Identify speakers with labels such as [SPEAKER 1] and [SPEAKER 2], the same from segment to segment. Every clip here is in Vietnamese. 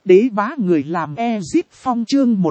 [SPEAKER 1] Đế bá người làm Ezit Phong chương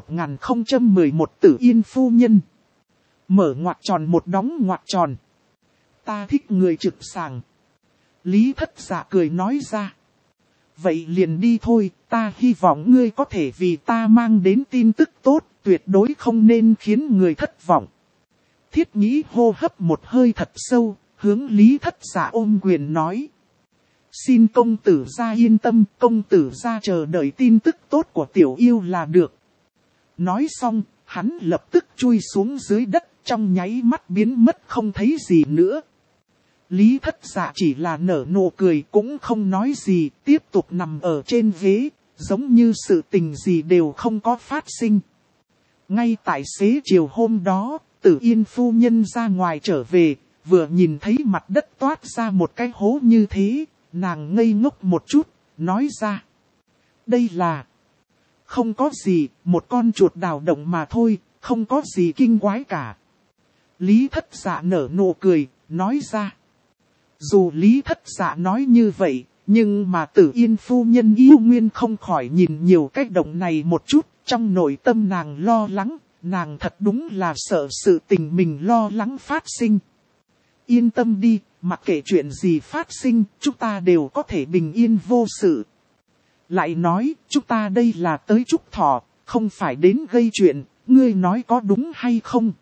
[SPEAKER 1] 1011 Tử Yên phu nhân. Mở ngoặc tròn một đóng ngoặc tròn. Ta thích người trực sàng. Lý Thất Dạ cười nói ra. Vậy liền đi thôi, ta hy vọng ngươi có thể vì ta mang đến tin tức tốt, tuyệt đối không nên khiến người thất vọng. Thiết Nhĩ hô hấp một hơi thật sâu, hướng Lý Thất Dạ ôm quyền nói. Xin công tử gia yên tâm, công tử gia chờ đợi tin tức tốt của tiểu yêu là được. Nói xong, hắn lập tức chui xuống dưới đất, trong nháy mắt biến mất không thấy gì nữa. Lý Thất Dạ chỉ là nở nụ cười cũng không nói gì, tiếp tục nằm ở trên ghế, giống như sự tình gì đều không có phát sinh. Ngay tại xế chiều hôm đó, Tử Yên phu nhân ra ngoài trở về, vừa nhìn thấy mặt đất toát ra một cái hố như thế, nàng ngây ngốc một chút, nói ra. Đây là... Không có gì, một con chuột đào động mà thôi, không có gì kinh quái cả. Lý Thất Dạ nở nụ cười, nói ra. Dù Lý Thất Dạ nói như vậy, nhưng mà Tử Yên phu nhân yêu nguyên không khỏi nhìn nhiều cái động này một chút, trong nội tâm nàng lo lắng, nàng thật đúng là sợ sự tình mình lo lắng phát sinh. Yên tâm đi, mặc kệ chuyện gì phát sinh, chúng ta đều có thể bình yên vô sự. Lại nói, chúng ta đây là tới chúc thọ, không phải đến gây chuyện, ngươi nói có đúng hay không?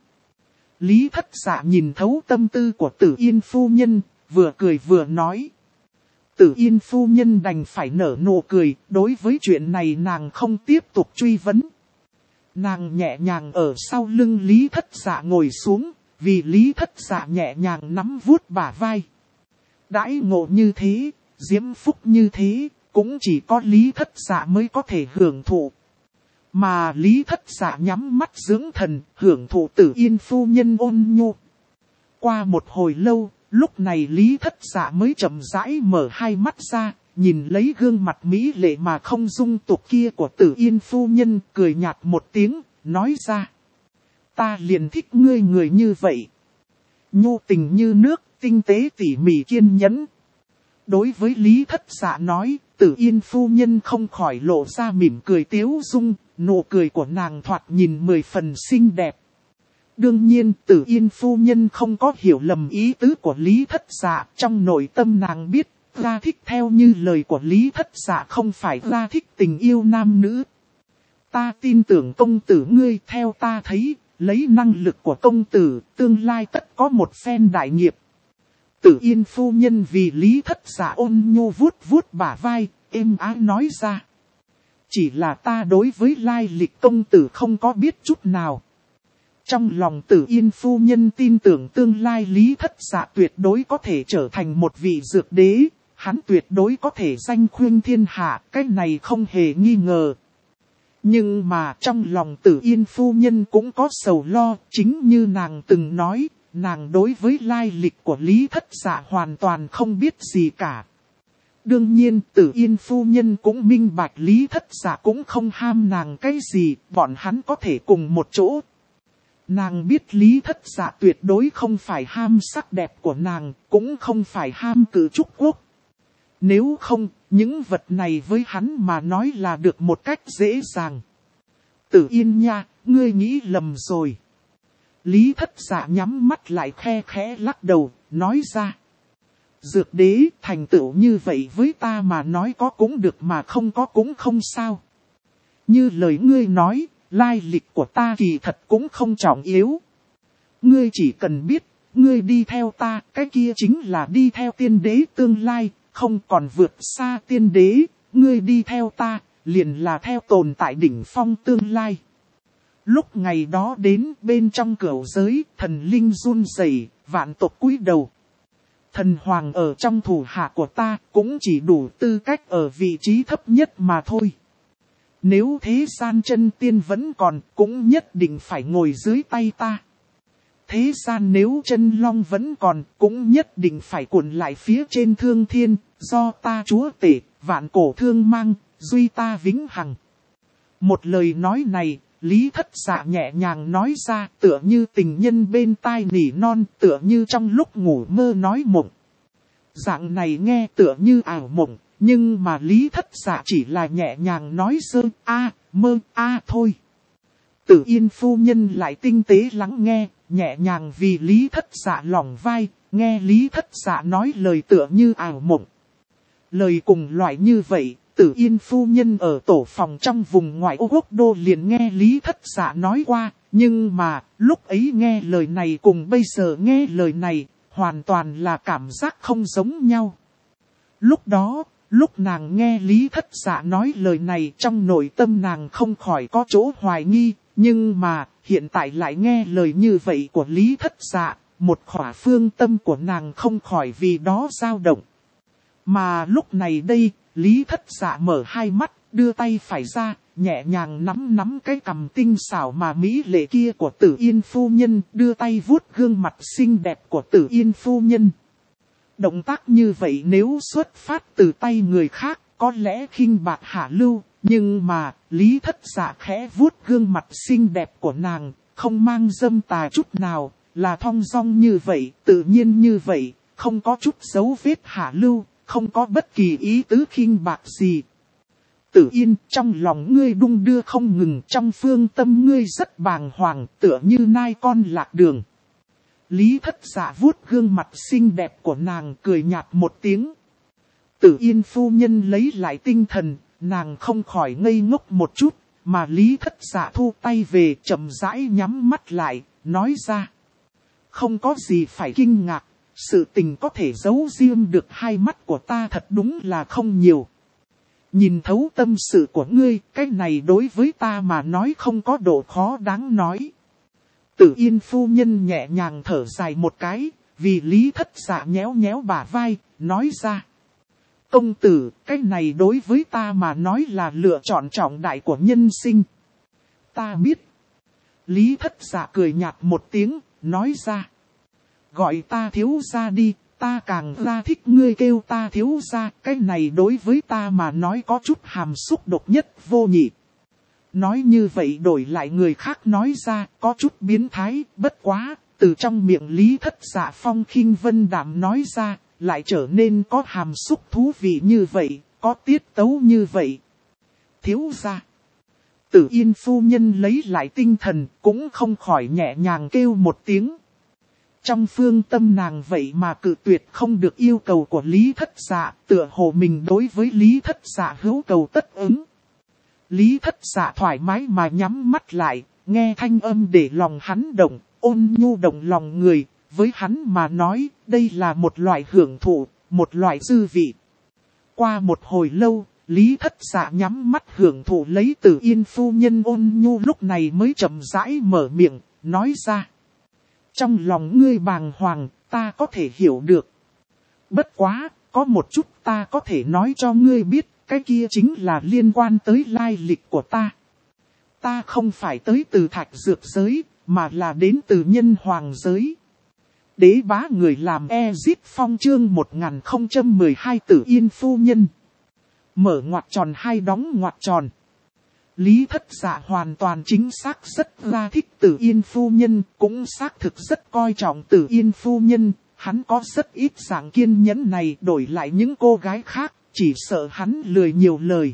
[SPEAKER 1] Lý Thất Dạ nhìn thấu tâm tư của Tử Yên phu nhân, vừa cười vừa nói. Tử Yên phu nhân đành phải nở nụ cười, đối với chuyện này nàng không tiếp tục truy vấn. Nàng nhẹ nhàng ở sau lưng Lý Thất Dạ ngồi xuống, vì Lý Thất Dạ nhẹ nhàng nắm vuốt bả vai. Đãi ngộ như thế, diễm phúc như thế, cũng chỉ có Lý Thất Dạ mới có thể hưởng thụ. Mà Lý Thất Dạ nhắm mắt dưỡng thần, hưởng thụ Tử Yên phu nhân ôn nhu. Qua một hồi lâu, lúc này Lý Thất Dạ mới chậm rãi mở hai mắt ra, nhìn lấy gương mặt mỹ lệ mà không dung tục kia của Tử Yên phu nhân, cười nhạt một tiếng, nói ra. Ta liền thích ngươi người như vậy. Nhu tình như nước, tinh tế tỉ mỉ kiên nhẫn. Đối với Lý Thất Dạ nói, Tử Yên phu nhân không khỏi lộ ra mỉm cười tiếu dung, nụ cười của nàng thoạt nhìn 10 phần xinh đẹp. Đương nhiên, Tử Yên phu nhân không có hiểu lầm ý tứ của Lý Thất Dạ, trong nội tâm nàng biết, ra thích theo như lời của Lý Thất Dạ không phải ra thích tình yêu nam nữ. Ta tin tưởng công tử ngươi, theo ta thấy, lấy năng lực của công tử, tương lai tất có một phen đại nghiệp. Tử Yên phu nhân vì Lý Thất Dạ ôn nhu vuốt vuốt bả vai, êm ái nói ra. Chỉ là ta đối với lai lịch công tử không có biết chút nào. Trong lòng Tử Yên phu nhân tin tưởng tương lai Lý Thất Dạ tuyệt đối có thể trở thành một vị dược đế, hắn tuyệt đối có thể danh khuyên thiên hạ, cái này không hề nghi ngờ. Nhưng mà trong lòng Tử Yên phu nhân cũng có sầu lo, chính như nàng từng nói, nàng đối với lai lịch của Lý Thất Dạ hoàn toàn không biết gì cả. Đương nhiên Tử Yên phu nhân cũng minh bạch Lý Thất Dạ cũng không ham nàng cái gì, bọn hắn có thể cùng một chỗ. Nàng biết Lý Thất Dạ tuyệt đối không phải ham sắc đẹp của nàng, cũng không phải ham cử trúc quốc. Nếu không, những vật này với hắn mà nói là được một cách dễ dàng. Tử Yên nha, ngươi nghĩ lầm rồi. Lý Thất Dạ nhắm mắt lại khe khẽ lắc đầu, nói ra. Dược đế thành tựu như vậy với ta mà nói có cũng được mà không có cũng không sao. Như lời ngươi nói, lai lịch của ta kỳ thật cũng không trọng yếu. Ngươi chỉ cần biết, ngươi đi theo ta, cái kia chính là đi theo tiên đế tương lai, không còn vượt xa tiên đế, ngươi đi theo ta, liền là theo tồn tại đỉnh phong tương lai. Lúc ngày đó đến bên trong cửu giới, thần linh run rẩy, vạn tộc cúi đầu. Thần hoàng ở trong thủ hạ của ta cũng chỉ đủ tư cách ở vị trí thấp nhất mà thôi. Nếu thế gian chân tiên vẫn còn, cũng nhất định phải ngồi dưới tay ta. Thế gian nếu chân long vẫn còn, cũng nhất định phải cuộn lại phía trên thương thiên, do ta chúa tể, vạn cổ thương mang, duy ta vĩnh hằng. Một lời nói này, Lý Thất Dạ nhẹ nhàng nói ra, tựa như tình nhân bên tai nỉ non, tựa như trong lúc ngủ mơ nói mộng. Dạng này nghe tựa như ảo mộng, nhưng mà Lý Thất Dạ chỉ là nhẹ nhàng nói sơ a, mơ a thôi. Tử Yên phu nhân lại tinh tế lắng nghe, nhẹ nhàng vì Lý Thất Dạ lỏng vai, nghe Lý Thất Dạ nói lời tựa như ảo mộng. Lời cùng loại như vậy, Tử Yên phu nhân ở tổ phòng trong vùng ngoại ô Quốc đô liền nghe Lý Thất Dạ nói qua, nhưng mà lúc ấy nghe lời này cùng bây giờ nghe lời này, hoàn toàn là cảm giác không giống nhau. Lúc đó, lúc nàng nghe Lý Thất Dạ nói lời này trong nội tâm nàng không khỏi có chỗ hoài nghi, nhưng mà hiện tại lại nghe lời như vậy của Lý Thất Dạ, một khỏa phương tâm của nàng không khỏi vì đó dao động. Mà lúc này đây, Lý Thất Dạ mở hai mắt, đưa tay phải ra, nhẹ nhàng nắm cái cằm tinh xảo mà mỹ lệ kia của Tử Yên phu nhân, đưa tay vuốt gương mặt xinh đẹp của Tử Yên phu nhân. Động tác như vậy nếu xuất phát từ tay người khác, có lẽ khinh bạc hạ lưu, nhưng mà Lý Thất Dạ khẽ vuốt gương mặt xinh đẹp của nàng, không mang dâm tà chút nào, là thong dong như vậy, tự nhiên như vậy, không có chút dấu vết hạ lưu, không có bất kỳ ý tứ khinh bạc gì. Tử Yên, trong lòng ngươi đung đưa không ngừng, trong phương tâm ngươi rất bàng hoàng, tựa như nai con lạc đường. Lý Thất Dạ vuốt gương mặt xinh đẹp của nàng, cười nhạt một tiếng. Tử Yên phu nhân lấy lại tinh thần, nàng không khỏi ngây ngốc một chút, mà Lý Thất Dạ thu tay về, chậm rãi nhắm mắt lại, nói ra. Không có gì phải kinh ngạc, sự tình có thể giấu riêng được hai mắt của ta thật đúng là không nhiều. Nhìn thấu tâm sự của ngươi, cái này đối với ta mà nói không có độ khó đáng nói. Tử Yên phu nhân nhẹ nhàng thở dài một cái, vì Lý Thất Dạ nhéo nhéo bả vai, nói ra. Công tử, cái này đối với ta mà nói là lựa chọn trọng đại của nhân sinh. Ta biết. Lý Thất Dạ cười nhạt một tiếng, nói ra. Gọi ta thiếu gia đi, ta càng ra thích ngươi kêu ta thiếu gia, cái này đối với ta mà nói có chút hàm xúc độc nhất vô nhị. Nói như vậy đổi lại người khác nói ra, có chút biến thái, bất quá, từ trong miệng Lý Thất Dạ phong khinh vân đạm nói ra, lại trở nên có hàm xúc thú vị như vậy, có tiết tấu như vậy. Thiếu gia. Tử Yên phu nhân lấy lại tinh thần, cũng không khỏi nhẹ nhàng kêu một tiếng. Trong phương tâm nàng vậy mà cự tuyệt không được yêu cầu của Lý Thất Dạ, tựa hồ mình đối với Lý Thất Dạ hữu cầu tất ứng. Lý Thất Dạ thoải mái mà nhắm mắt lại, nghe thanh âm để lòng hắn động, ôn nhu động lòng người, với hắn mà nói, đây là một loại hưởng thụ, một loại dư vị. Qua một hồi lâu, Lý Thất Dạ nhắm mắt hưởng thụ lấy Tử Yên phu nhân ôn nhu lúc này mới chậm rãi mở miệng, nói ra. Trong lòng ngươi bàng hoàng, ta có thể hiểu được. Bất quá, có một chút ta có thể nói cho ngươi biết, cái kia chính là liên quan tới lai lịch của ta. Ta không phải tới từ thạch dược giới, mà là đến từ nhân hoàng giới. Đế bá người làm Ezip Phong chương 1012 Tử Yên phu nhân. Mở ngoặc tròn hai đóng ngoặc tròn. Lý Thất Dạ hoàn toàn chính xác rất ra thích Tử Yên phu nhân, cũng xác thực rất coi trọng Tử Yên phu nhân, hắn có rất ít dạng kiên nhẫn này đổi lại những cô gái khác, chỉ sợ hắn lười nhiều lời.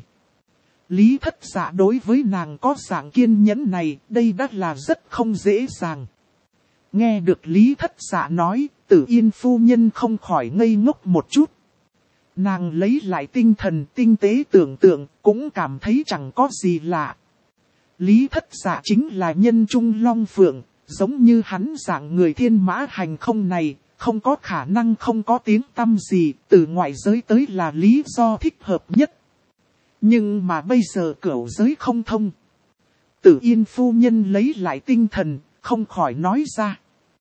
[SPEAKER 1] Lý Thất Dạ đối với nàng có dạng kiên nhẫn này, đây đã là rất không dễ dàng. Nghe được Lý Thất Dạ nói, Tử Yên phu nhân không khỏi ngây ngốc một chút. Nàng lấy lại tinh thần tinh tế tưởng tượng, cũng cảm thấy chẳng có gì lạ. Lý Thất Dạ chính là nhân trung long phượng, giống như hắn dạng người thiên mã hành không này, không có khả năng không có tiếng tăm gì, từ ngoại giới tới là lý do thích hợp nhất. Nhưng mà bây giờ cửu giới không thông. Tử Yên phu nhân lấy lại tinh thần, không khỏi nói ra.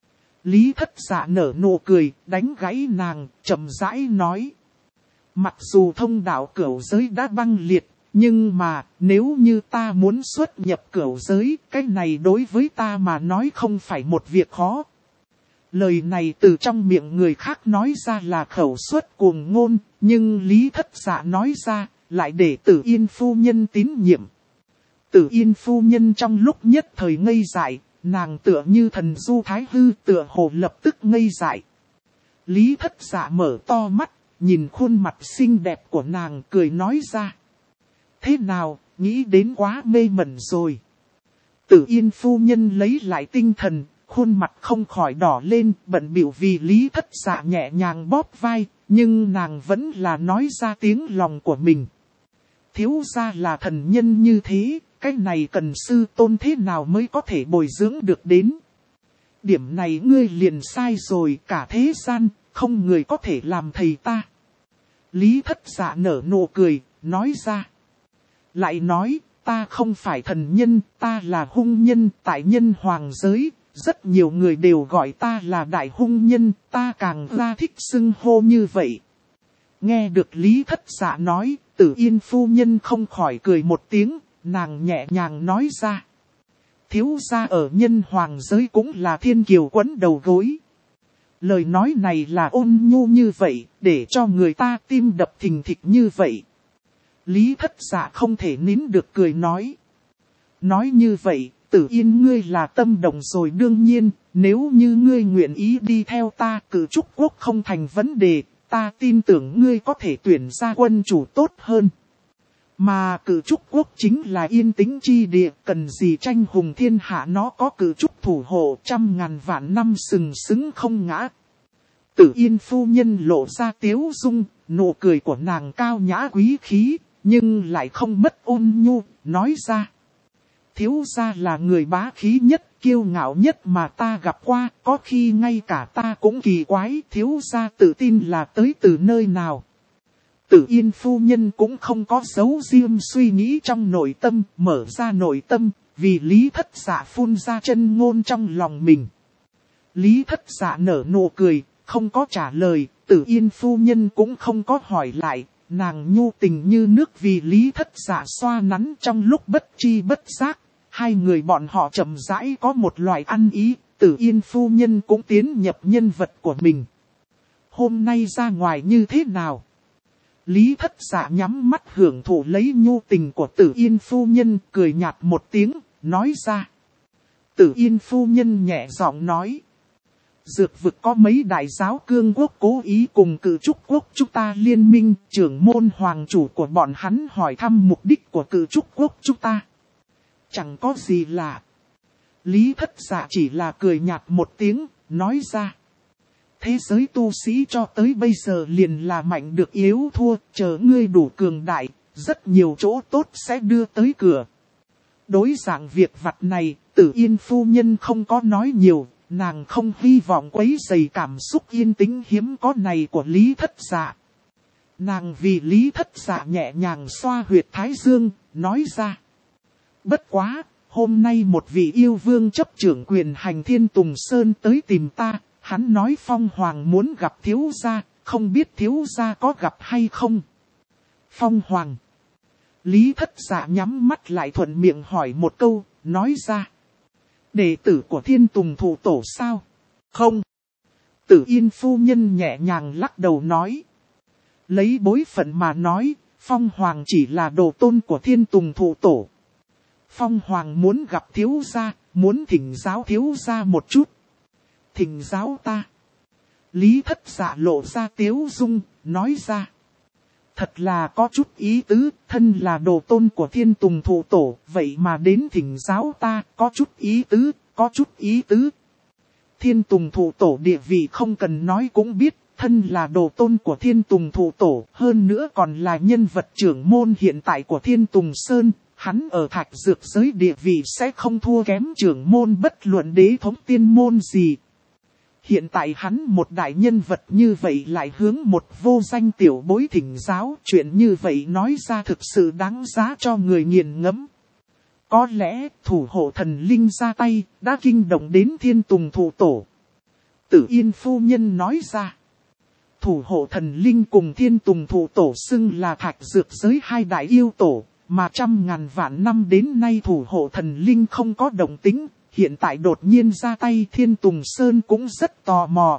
[SPEAKER 1] Lý Thất Dạ nở nụ cười, đánh gãy nàng, chậm rãi nói. Mặc dù thông đạo cửu giới đã băng liệt, nhưng mà nếu như ta muốn xuất nhập cửu giới, cái này đối với ta mà nói không phải một việc khó. Lời này từ trong miệng người khác nói ra là khẩu suất cuồng ngôn, nhưng Lý Thất Dạ nói ra, lại để Tử Yên phu nhân tín nhiệm. Tử Yên phu nhân trong lúc nhất thời ngây dại, nàng tựa như thần du thái hư tựa hồ lập tức ngây dại. Lý Thất Dạ mở to mắt, nhìn khuôn mặt xinh đẹp của nàng cười nói ra. Thế nào, nghĩ đến quá mê mẩn rồi. Tử Yên phu nhân lấy lại tinh thần, khuôn mặt không khỏi đỏ lên, bận bịu vì Lý Thất Dạ nhẹ nhàng bóp vai, nhưng nàng vẫn là nói ra tiếng lòng của mình. Thiếu gia là thần nhân như thế, cái này cần sư tôn thế nào mới có thể bồi dưỡng được đến. Điểm này ngươi liền sai rồi, cả thế gian, không người có thể làm thầy ta. Lý Thất Dạ nở nụ cười, nói ra. Lại nói, ta không phải thần nhân, ta là hung nhân tại nhân hoàng giới. Rất nhiều người đều gọi ta là đại hung nhân, ta càng ra thích xưng hô như vậy. Nghe được Lý Thất Dạ nói, Tử Yên phu nhân không khỏi cười một tiếng, nàng nhẹ nhàng nói ra. Thiếu gia ở nhân hoàng giới cũng là thiên kiều quấn đầu gối. Lời nói này là ôn nhu như vậy, để cho người ta tim đập thình thịch như vậy. Lý Thất Dạ không thể nín được cười nói. Nói như vậy, Tử Yên ngươi là tâm động rồi, đương nhiên, nếu như ngươi nguyện ý đi theo ta, Cử Trúc Quốc không thành vấn đề, ta tin tưởng ngươi có thể tuyển ra quân chủ tốt hơn. Mà Cử Trúc Quốc chính là yên tĩnh chi địa, cần gì tranh hùng thiên hạ, nó có Cử Trúc thủ hộ 100.000 vạn năm sừng sững không ngã. Tử Yên phu nhân lộ ra tiếu dung, nụ cười của nàng cao nhã quý khí, nhưng lại không mất ôn nhu, nói ra. Thiếu gia là người bá khí nhất, kiêu ngạo nhất mà ta gặp qua, có khi ngay cả ta cũng kỳ quái, thiếu gia tự tin là tới từ nơi nào. Tử Yên phu nhân cũng không có giấu riêng suy nghĩ trong nội tâm, mở ra nội tâm, vì Lý Thất Dạ phun ra chân ngôn trong lòng mình. Lý Thất Dạ nở nụ cười, không có trả lời, Tử Yên phu nhân cũng không có hỏi lại, nàng nhu tình như nước vì Lý Thất Dạ xoa nắn trong lúc bất tri bất giác. Hai người bọn họ chậm rãi có một loại ăn ý, Tử Yên phu nhân cũng tiến nhập nhân vật của mình. Hôm nay ra ngoài như thế nào? Lý Thất Dạ nhắm mắt hưởng thụ lấy nhu tình của Tử Yên phu nhân, cười nhạt một tiếng, nói ra. Tử Yên phu nhân nhẹ giọng nói. Dược vực có mấy đại giáo cương quốc cố ý cùng Cử Trúc Quốc chúng ta liên minh, trưởng môn hoàng chủ của bọn hắn hỏi thăm mục đích của Cử Trúc Quốc chúng ta. Chẳng có gì lạ. Lý Thất Dạ chỉ là cười nhạt một tiếng, nói ra. Thế giới tu sĩ cho tới bây giờ liền là mạnh được yếu thua, chờ ngươi đủ cường đại, rất nhiều chỗ tốt sẽ đưa tới cửa. Đối dạng việc vặt này, Tử Yên phu nhân không có nói nhiều, nàng không hy vọng quấy rầy cảm xúc yên tĩnh hiếm có này của Lý Thất Dạ. Nàng vì Lý Thất Dạ nhẹ nhàng xoa huyệt thái dương, nói ra. Bất quá, hôm nay một vị yêu vương chấp trưởng quyền hành Thiên Tùng Sơn tới tìm ta, hắn nói Phong Hoàng muốn gặp thiếu gia, không biết thiếu gia có gặp hay không. Phong Hoàng. Lý Thất Dạ nhắm mắt lại thuận miệng hỏi một câu, nói ra. Đệ tử của Thiên Tùng thủ tổ sao? Không. Tử Yên phu nhân nhẹ nhàng lắc đầu nói. Lấy bối phận mà nói, Phong Hoàng chỉ là đồ tôn của Thiên Tùng thủ tổ. Phong Hoàng muốn gặp thiếu gia, muốn thỉnh giáo thiếu gia một chút. Thỉnh giáo ta. Lý Thất Dạ lộ ra tiếu dung, nói ra. Thật là có chút ý tứ, thân là đồ tôn của Thiên Tùng thủ tổ, vậy mà đến thỉnh giáo ta, có chút ý tứ, có chút ý tứ. Thiên Tùng thủ tổ địa vị không cần nói cũng biết, thân là đồ tôn của Thiên Tùng thủ tổ, hơn nữa còn là nhân vật trưởng môn hiện tại của Thiên Tùng Sơn. Hắn ở Thạch Dược giới địa vị sẽ không thua kém trưởng môn bất luận đế thống tiên môn gì. Hiện tại hắn một đại nhân vật như vậy lại hướng một vô danh tiểu bối thỉnh giáo. Chuyện như vậy nói ra thực sự đáng giá cho người nghiền ngẫm. Có lẽ thủ hộ thần linh ra tay đã kinh động đến Thiên Tùng thủ tổ. Tử Yên phu nhân nói ra. Thủ hộ thần linh cùng Thiên Tùng thủ tổ xưng là Thạch Dược giới hai đại yêu tổ. Mà 100.000 vạn năm đến nay thủ hộ thần linh không có động tính, hiện tại đột nhiên ra tay Thiên Tùng Sơn cũng rất tò mò.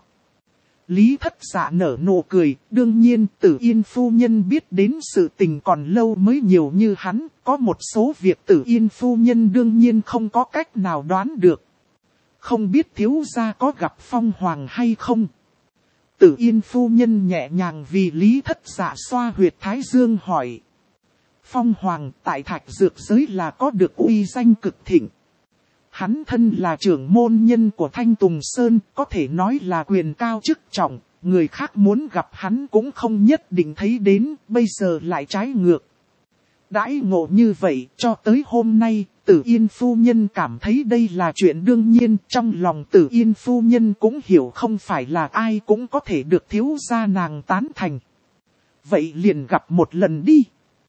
[SPEAKER 1] Lý Thất Dạ nở nụ cười, đương nhiên Tử Yên phu nhân biết đến sự tình còn lâu mới nhiều như hắn, có một số việc Tử Yên phu nhân đương nhiên không có cách nào đoán được. Không biết thiếu gia có gặp Phong Hoàng hay không? Tử Yên phu nhân nhẹ nhàng vì Lý Thất Dạ xoa huyệt thái dương hỏi. Phong Hoàng tại Thạch Dược giới là có được uy danh cực thịnh. Hắn thân là trưởng môn nhân của Thanh Tùng Sơn, có thể nói là quyền cao chức trọng, người khác muốn gặp hắn cũng không nhất định thấy đến, bây giờ lại trái ngược. Đãi ngộ như vậy, cho tới hôm nay, Tử Yên phu nhân cảm thấy đây là chuyện đương nhiên, trong lòng Tử Yên phu nhân cũng hiểu không phải là ai cũng có thể được thiếu gia nàng tán thành. Vậy liền gặp một lần đi.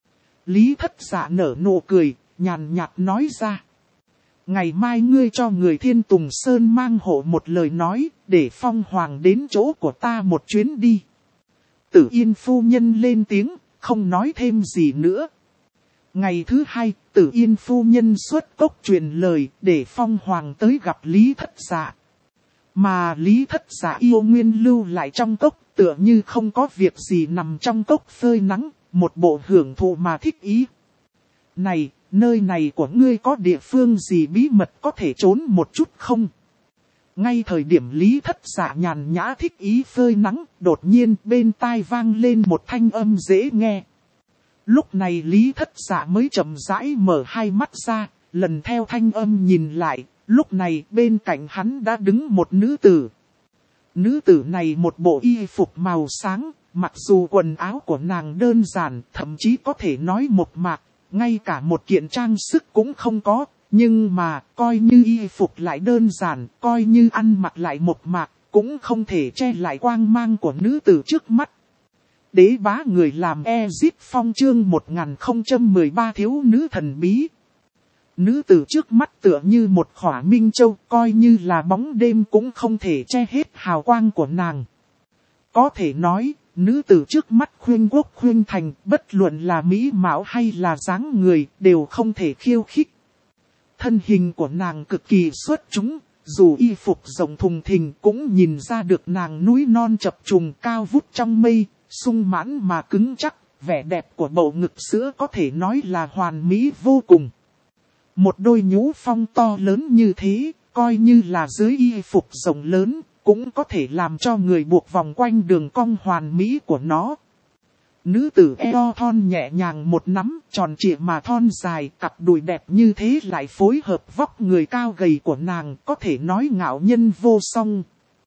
[SPEAKER 1] Lý Thất Dạ nở nụ cười, nhàn nhạt nói ra. Ngày mai ngươi cho người Thiên Tùng Sơn mang hộ một lời nói, để Phong Hoàng đến chỗ của ta một chuyến đi. Tử Yên phu nhân lên tiếng, không nói thêm gì nữa. Ngày thứ hai, Tử Yên phu nhân xuất cốc truyền lời, để Phong Hoàng tới gặp Lý Thất Dạ. Mà Lý Thất Dạ yêu nguyên lưu lại trong cốc, tựa như không có việc gì nằm trong cốc phơi nắng, một bộ hưởng thụ mà thích ý. Này, nơi này của ngươi có địa phương gì bí mật có thể trốn một chút không? Ngay thời điểm Lý Thất Dạ nhàn nhã thích ý phơi nắng, đột nhiên bên tai vang lên một thanh âm dễ nghe. Lúc này Lý Thất Dạ mới chậm rãi mở hai mắt ra, lần theo thanh âm nhìn lại, lúc này bên cạnh hắn đã đứng một nữ tử. Nữ tử này một bộ y phục màu sáng, mặc dù quần áo của nàng đơn giản, thậm chí có thể nói mộc mạc, ngay cả một kiện trang sức cũng không có, nhưng mà coi như y phục lại đơn giản, coi như ăn mặc lại mộc mạc, cũng không thể che lại quang mang của nữ tử trước mắt. Đế bá người làm Ezip Phong chương 1013 thiếu nữ thần bí. Nữ tử trước mắt tựa như một khỏa minh châu, coi như là bóng đêm cũng không thể che hết hào quang của nàng. Có thể nói, nữ tử trước mắt khuyên quốc khuyên thành, bất luận là mỹ mạo hay là dáng người, đều không thể khiêu khích. Thân hình của nàng cực kỳ xuất chúng, dù y phục rộng thùng thình cũng nhìn ra được nàng núi non chập trùng cao vút trong mây, sung mãn mà cứng chắc, vẻ đẹp của bầu ngực sữa có thể nói là hoàn mỹ vô cùng. Một đôi nhũ phong to lớn như thế, coi như là dưới y phục rộng lớn, cũng có thể làm cho người buộc vòng quanh đường cong hoàn mỹ của nó. Nữ tử eo thon nhẹ nhàng một nắm, tròn trịa mà thon dài, cặp đùi đẹp như thế lại phối hợp vóc người cao gầy của nàng, có thể nói ngạo nhân vô song.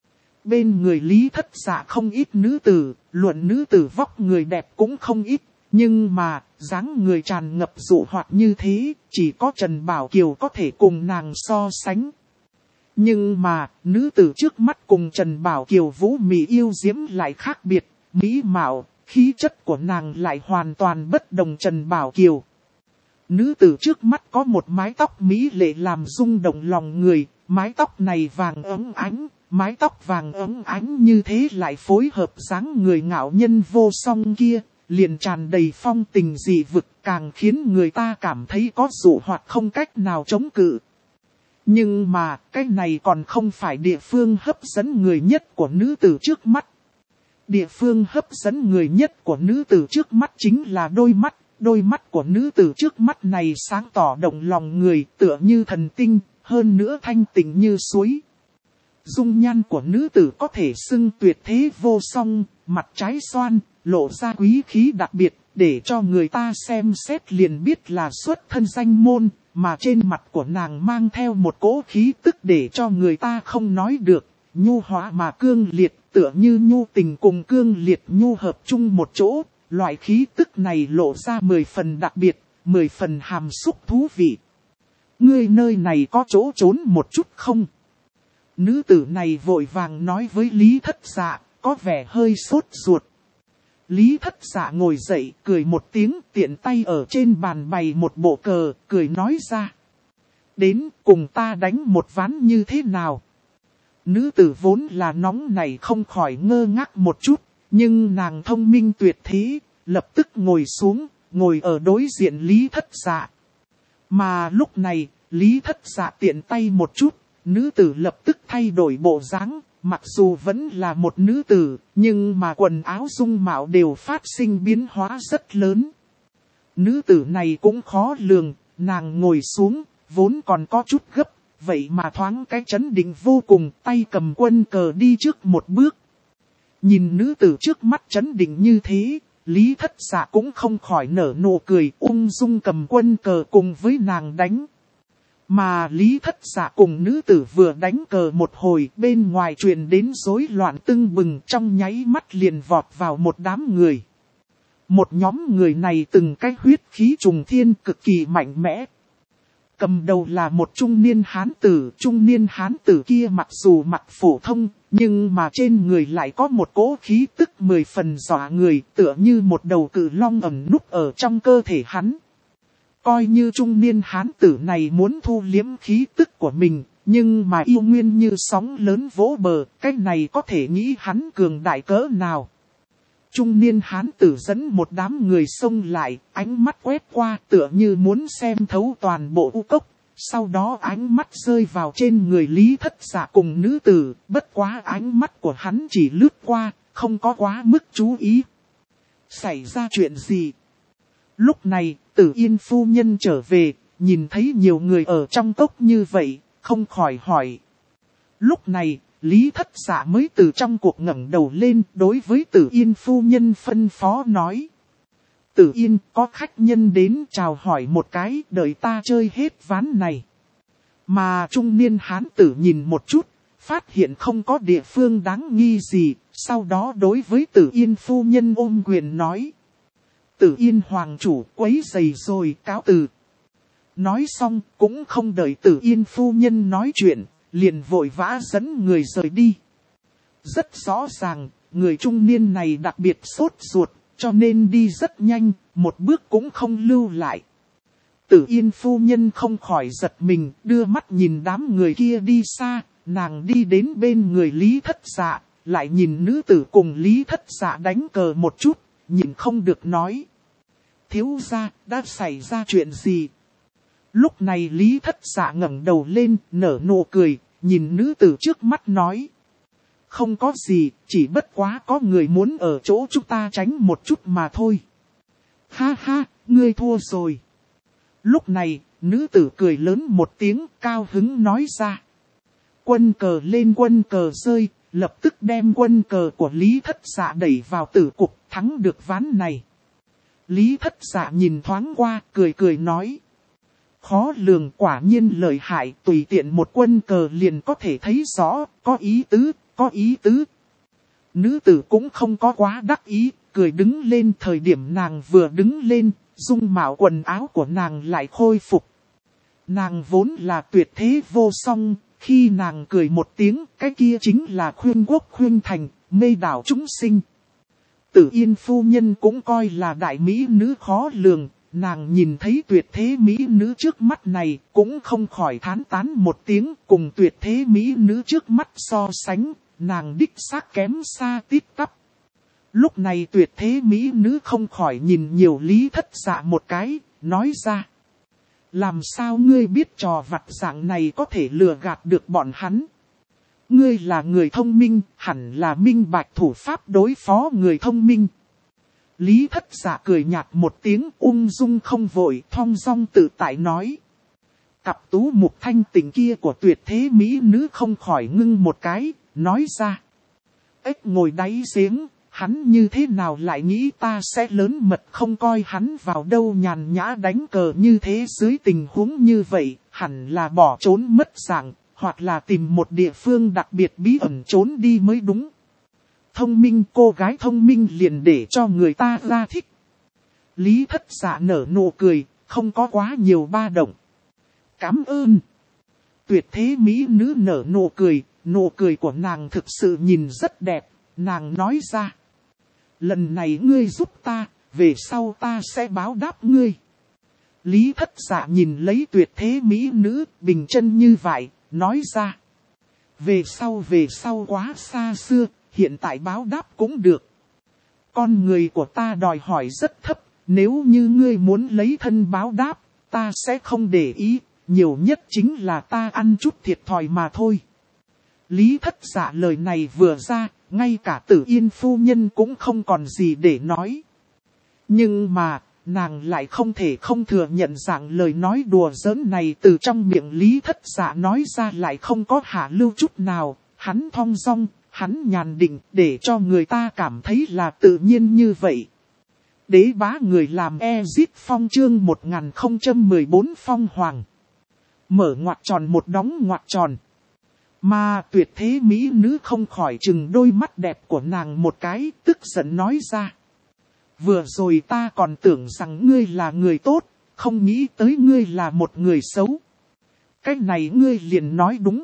[SPEAKER 1] Bên người Lý Thất Dạ không ít nữ tử, luận nữ tử vóc người đẹp cũng không ít, nhưng mà, dáng người tràn ngập dụ hoạt như thế, chỉ có Trần Bảo Kiều có thể cùng nàng so sánh. Nhưng mà, nữ tử trước mắt cùng Trần Bảo Kiều vũ mị yêu diễm lại khác biệt, mỹ mạo, khí chất của nàng lại hoàn toàn bất đồng Trần Bảo Kiều. Nữ tử trước mắt có một mái tóc mỹ lệ làm rung động lòng người, mái tóc này vàng óng ánh, mái tóc vàng óng ánh như thế lại phối hợp dáng người ngạo nhân vô song kia, liền tràn đầy phong tình dị vực, càng khiến người ta cảm thấy có dụ hoạt không cách nào chống cự. Nhưng mà, cái này còn không phải địa phương hấp dẫn người nhất của nữ tử trước mắt. Địa phương hấp dẫn người nhất của nữ tử trước mắt chính là đôi mắt. Đôi mắt của nữ tử trước mắt này sáng tỏ động lòng người, tựa như thần tinh, hơn nữa thanh tịnh như suối. Dung nhan của nữ tử có thể xưng tuyệt thế vô song, mặt trái xoan, lộ ra quý khí đặc biệt, để cho người ta xem xét liền biết là xuất thân danh môn, mà trên mặt của nàng mang theo một cỗ khí tức để cho người ta không nói được, nhu hóa mà cương liệt, tựa như nhu tình cùng cương liệt nhu hợp chung một chỗ, loại khí tức này lộ ra 10 phần đặc biệt, 10 phần hàm xúc thú vị. Ngươi nơi này có chỗ trốn một chút không? Nữ tử này vội vàng nói với Lý Thất Dạ, có vẻ hơi sốt ruột. Lý Thất Dạ ngồi dậy, cười một tiếng, tiện tay ở trên bàn bày một bộ cờ, cười nói ra. Đến cùng ta đánh một ván như thế nào? Nữ tử vốn là nóng này không khỏi ngơ ngác một chút, nhưng nàng thông minh tuyệt thế, lập tức ngồi xuống, ngồi ở đối diện Lý Thất Dạ. Mà lúc này, Lý Thất Dạ tiện tay một chút, nữ tử lập tức thay đổi bộ dáng, mặc dù vẫn là một nữ tử, nhưng mà quần áo dung mạo đều phát sinh biến hóa rất lớn. Nữ tử này cũng khó lường, nàng ngồi xuống, vốn còn có chút gấp, vậy mà thoáng cái chấn định vô cùng, tay cầm quân cờ đi trước một bước. Nhìn nữ tử trước mắt trấn định như thế, Lý Thất Dạ cũng không khỏi nở nụ cười, ung dung cầm quân cờ cùng với nàng đánh. Mà Lý Thất Dạ cùng nữ tử vừa đánh cờ một hồi, bên ngoài truyền đến rối loạn tưng bừng, trong nháy mắt liền vọt vào một đám người. Một nhóm người này từng cái huyết khí trùng thiên cực kỳ mạnh mẽ. Cầm đầu là một trung niên hán tử kia mặc dù mặc phổ thông, nhưng mà trên người lại có một cỗ khí tức 10 phần dọa người, tựa như một đầu cự long ẩn núp ở trong cơ thể hắn. Coi như trung niên hán tử này muốn thu liếm khí tức của mình, nhưng mà yêu nguyên như sóng lớn vỗ bờ, cái này có thể nghĩ hắn cường đại cỡ nào. Trung niên hán tử dẫn một đám người xông lại, ánh mắt quét qua tựa như muốn xem thấu toàn bộ u cốc. Sau đó ánh mắt rơi vào trên người Lý Thất Dạ cùng nữ tử, bất quá ánh mắt của hắn chỉ lướt qua, không có quá mức chú ý. Xảy ra chuyện gì? Lúc này, Tử Yên phu nhân trở về, nhìn thấy nhiều người ở trong cốc như vậy, không khỏi hỏi. Lúc này, Lý Thất Dạ mới từ trong cuộc ngẩng đầu lên, đối với Tử Yên phu nhân phân phó nói. Tử Yên, có khách nhân đến chào hỏi một cái, đợi ta chơi hết ván này. Mà trung niên hán tử nhìn một chút, phát hiện không có địa phương đáng nghi gì, sau đó đối với Tử Yên phu nhân ôm quyền nói. Tử Yên hoàng chủ quấy rầy rồi, cáo từ. Nói xong, cũng không đợi Tử Yên phu nhân nói chuyện, liền vội vã dẫn người rời đi. Rất rõ ràng, người trung niên này đặc biệt sốt ruột, cho nên đi rất nhanh, một bước cũng không lưu lại. Tử Yên phu nhân không khỏi giật mình, đưa mắt nhìn đám người kia đi xa, nàng đi đến bên người Lý Thất Dạ, lại nhìn nữ tử cùng Lý Thất Dạ đánh cờ một chút, nhìn không được nói. Thiếu gia, đã xảy ra chuyện gì? Lúc này Lý Thất Dạ ngẩng đầu lên, nở nụ cười, nhìn nữ tử trước mắt nói. Không có gì, chỉ bất quá có người muốn ở chỗ chúng ta tránh một chút mà thôi. Ha ha, ngươi thua rồi. Lúc này, nữ tử cười lớn một tiếng, cao hứng nói ra. Quân cờ lên quân cờ rơi, lập tức đem quân cờ của Lý Thất Dạ đẩy vào tử cục, thắng được ván này. Lý Thất Dạ nhìn thoáng qua, cười cười nói. Khó lường, quả nhiên lợi hại, tùy tiện một quân cờ liền có thể thấy rõ, có ý tứ, có ý tứ. Nữ tử cũng không có quá đắc ý, cười đứng lên. Thời điểm nàng vừa đứng lên, dung mạo quần áo của nàng lại khôi phục. Nàng vốn là tuyệt thế vô song, khi nàng cười một tiếng, cái kia chính là khuyên quốc khuyên thành, mê đảo chúng sinh. Tử Yên phu nhân cũng coi là đại mỹ nữ khó lường, nàng nhìn thấy tuyệt thế mỹ nữ trước mắt này, cũng không khỏi thán tán một tiếng, cùng tuyệt thế mỹ nữ trước mắt so sánh, nàng đích xác kém xa tít tắp. Lúc này tuyệt thế mỹ nữ không khỏi nhìn nhiều Lý Thất Dạ một cái, nói ra. Làm sao ngươi biết trò vặt dạng này có thể lừa gạt được bọn hắn? Ngươi là người thông minh, hẳn là minh bạch thủ pháp đối phó người thông minh. Lý Thất Dạ cười nhạt một tiếng, ung dung không vội, thong dong tự tại nói. Cặp tú mục thanh tình kia của tuyệt thế mỹ nữ không khỏi ngưng một cái, nói ra. Ếch ngồi đáy giếng, hắn như thế nào lại nghĩ ta sẽ lớn mật không coi hắn vào đâu, nhàn nhã đánh cờ như thế. Dưới tình huống như vậy, hẳn là bỏ trốn mất dạng, hoặc là tìm một địa phương đặc biệt bí ẩn trốn đi mới đúng. Thông minh, cô gái thông minh liền để cho người ta ra thích. Lý Thất Dạ nở nụ cười, không có quá nhiều ba động. Cảm ơn. Tuyệt thế mỹ nữ nở nụ cười của nàng thực sự nhìn rất đẹp, nàng nói ra. Lần này ngươi giúp ta, về sau ta sẽ báo đáp ngươi. Lý Thất Dạ nhìn lấy tuyệt thế mỹ nữ, bình chân như vậy, nói ra. Về sau quá xa xưa, hiện tại báo đáp cũng được. Con người của ta đòi hỏi rất thấp, nếu như ngươi muốn lấy thân báo đáp, ta sẽ không để ý, nhiều nhất chính là ta ăn chút thiệt thòi mà thôi. Lý Thất Dạ lời này vừa ra, ngay cả Tử Yên phu nhân cũng không còn gì để nói. Nhưng mà, nàng lại không thể không thừa nhận rằng lời nói đùa giỡn này từ trong miệng Lý Thất Dạ nói ra lại không có hạ lưu chút nào, hắn thong dong, Hắn nhàn định để cho người ta cảm thấy là tự nhiên như vậy. Đế bá người làm Ezit Phong chương 1014 Phong Hoàng. Mở ngoặc tròn một đóng ngoặc tròn. Mà tuyệt thế mỹ nữ không khỏi chừng đôi mắt đẹp của nàng một cái, tức giận nói ra. Vừa rồi ta còn tưởng rằng ngươi là người tốt, không nghĩ tới ngươi là một người xấu. Cái này ngươi liền nói đúng.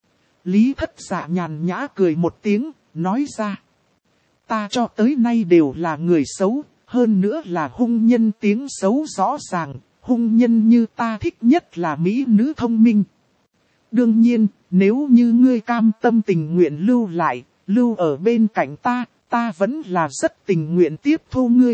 [SPEAKER 1] Lý Thất Dạ nhàn nhã cười một tiếng, nói ra. Ta cho tới nay đều là người xấu, hơn nữa là hung nhân tiếng xấu rõ ràng, hung nhân như ta thích nhất là mỹ nữ thông minh. Đương nhiên, nếu như ngươi cam tâm tình nguyện lưu lại, lưu ở bên cạnh ta vẫn là rất tình nguyện tiếp thu ngươi.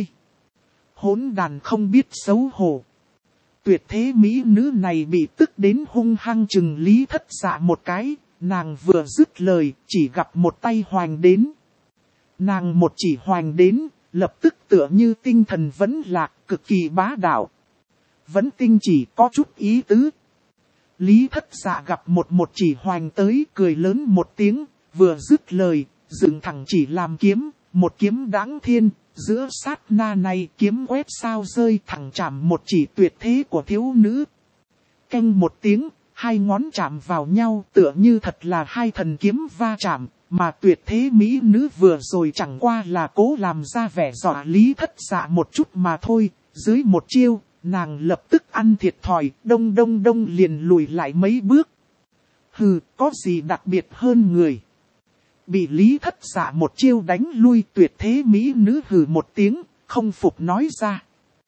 [SPEAKER 1] Hỗn đàn không biết xấu hổ. Tuyệt thế mỹ nữ này bị tức đến hung hăng chừng Lý Thất Dạ một cái, nàng vừa dứt lời, chỉ gặp một tay hoành đến. Nàng một chỉ hoành đến, lập tức tựa như tinh thần vẫn lạc, cực kỳ bá đạo. Vẫn tinh chỉ có chút ý tứ. Lý Thất Dạ gặp một chỉ hoành tới, cười lớn một tiếng, vừa dứt lời, dựng thẳng chỉ làm kiếm, một kiếm đãng thiên, giữa sát na này kiếm quét sao rơi thẳng chạm một chỉ tuyệt thế của thiếu nữ. Canh một tiếng, hai ngón chạm vào nhau tựa như thật là hai thần kiếm va chạm, mà tuyệt thế mỹ nữ vừa rồi chẳng qua là cố làm ra vẻ dọa Lý Thất Dạ một chút mà thôi, dưới một chiêu. Nàng lập tức ăn thiệt thòi, đông liền lùi lại mấy bước. Hừ, có gì đặc biệt hơn người. Bị Lý Thất Dạ một chiêu đánh lui tuyệt thế mỹ nữ hừ một tiếng, không phục nói ra.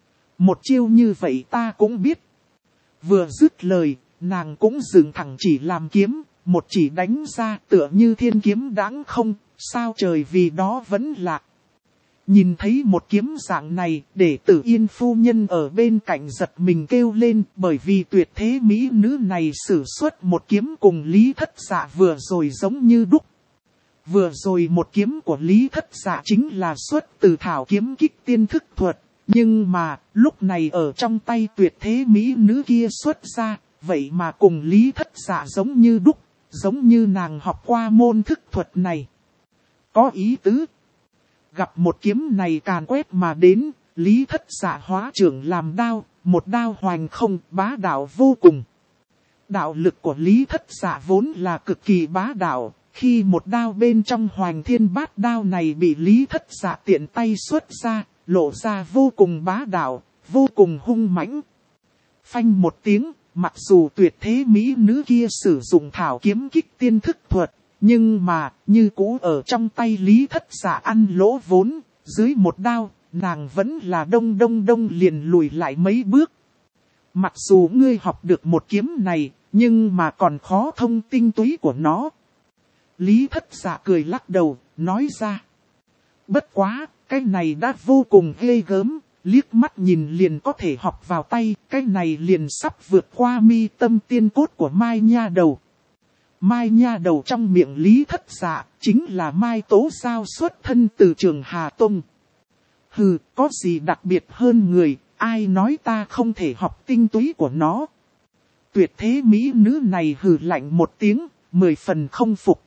[SPEAKER 1] Một chiêu như vậy ta cũng biết. Vừa dứt lời, nàng cũng dừng thẳng chỉ làm kiếm, một chỉ đánh ra tựa như thiên kiếm đãng không, sao trời vì đó vẫn lạc. Nhìn thấy một kiếm dạng này, để Tử Yên phu nhân ở bên cạnh giật mình kêu lên, bởi vì tuyệt thế mỹ nữ này sử xuất một kiếm cùng Lý Thất Dạ vừa rồi giống như đúc. Vừa rồi một kiếm của Lý Thất Dạ chính là xuất từ thảo kiếm kích tiên thức thuật, nhưng mà lúc này ở trong tay tuyệt thế mỹ nữ kia xuất ra, vậy mà cùng Lý Thất Dạ giống như đúc, giống như nàng học qua môn thức thuật này. Có ý tứ. Gặp một kiếm này càn quét mà đến, Lý Thất Dạ hóa trưởng làm đao, một đao hoành không bá đạo vô cùng. Đạo lực của Lý Thất Dạ vốn là cực kỳ bá đạo, khi một đao bên trong hoành thiên bát đao này bị Lý Thất Dạ tiện tay xuất ra, lộ ra vô cùng bá đạo, vô cùng hung mãnh. Phanh một tiếng, mặc dù tuyệt thế mỹ nữ kia sử dụng thảo kiếm kích tiên thức thuật, nhưng mà, như cũ ở trong tay Lý Thất Dạ ăn lỗ vốn, dưới một đao, nàng vẫn là đông liền lùi lại mấy bước. Mặc dù ngươi học được một kiếm này, nhưng mà còn khó thông tinh túy của nó. Lý Thất Dạ cười lắc đầu, nói ra. Bất quá, cái này đã vô cùng ghê gớm, liếc mắt nhìn liền có thể học vào tay, cái này liền sắp vượt qua mi tâm tiên cốt của Mai Nha Đầu. Mai Nha Đầu trong miệng Lý Thất Dạ, chính là Mai Tố Giao xuất thân từ Trường Hà Tông. Hừ, có gì đặc biệt hơn người, ai nói ta không thể học tinh túy của nó. Tuyệt thế mỹ nữ này hừ lạnh một tiếng, 10 phần không phục.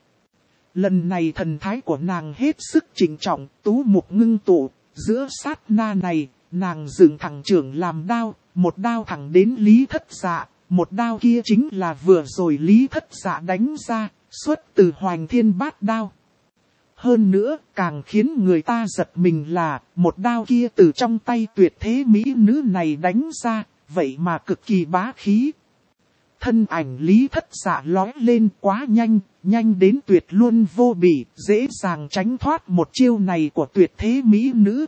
[SPEAKER 1] Lần này thần thái của nàng hết sức trịnh trọng, tú mục ngưng tụ, giữa sát na này, nàng dựng thẳng trưởng làm đao, một đao thẳng đến Lý Thất Dạ. Một đao kia chính là vừa rồi Lý Thất Dạ đánh ra, xuất từ Hoành Thiên Bát Đao. Hơn nữa, càng khiến người ta giật mình là, một đao kia từ trong tay tuyệt thế mỹ nữ này đánh ra, vậy mà cực kỳ bá khí. Thân ảnh Lý Thất Dạ lói lên quá nhanh, nhanh đến tuyệt luôn vô bỉ, dễ dàng tránh thoát một chiêu này của tuyệt thế mỹ nữ.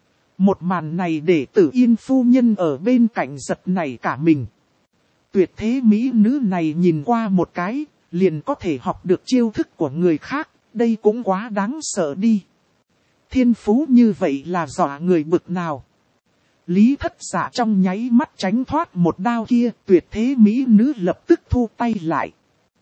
[SPEAKER 1] Một màn này để Tử Yên phu nhân ở bên cạnh giật nảy cả mình. Tuyệt thế mỹ nữ này nhìn qua một cái, liền có thể học được chiêu thức của người khác, đây cũng quá đáng sợ đi. Thiên phú như vậy là dọa người bực nào. Lý Thất Dạ trong nháy mắt tránh thoát một đao kia, tuyệt thế mỹ nữ lập tức thu tay lại.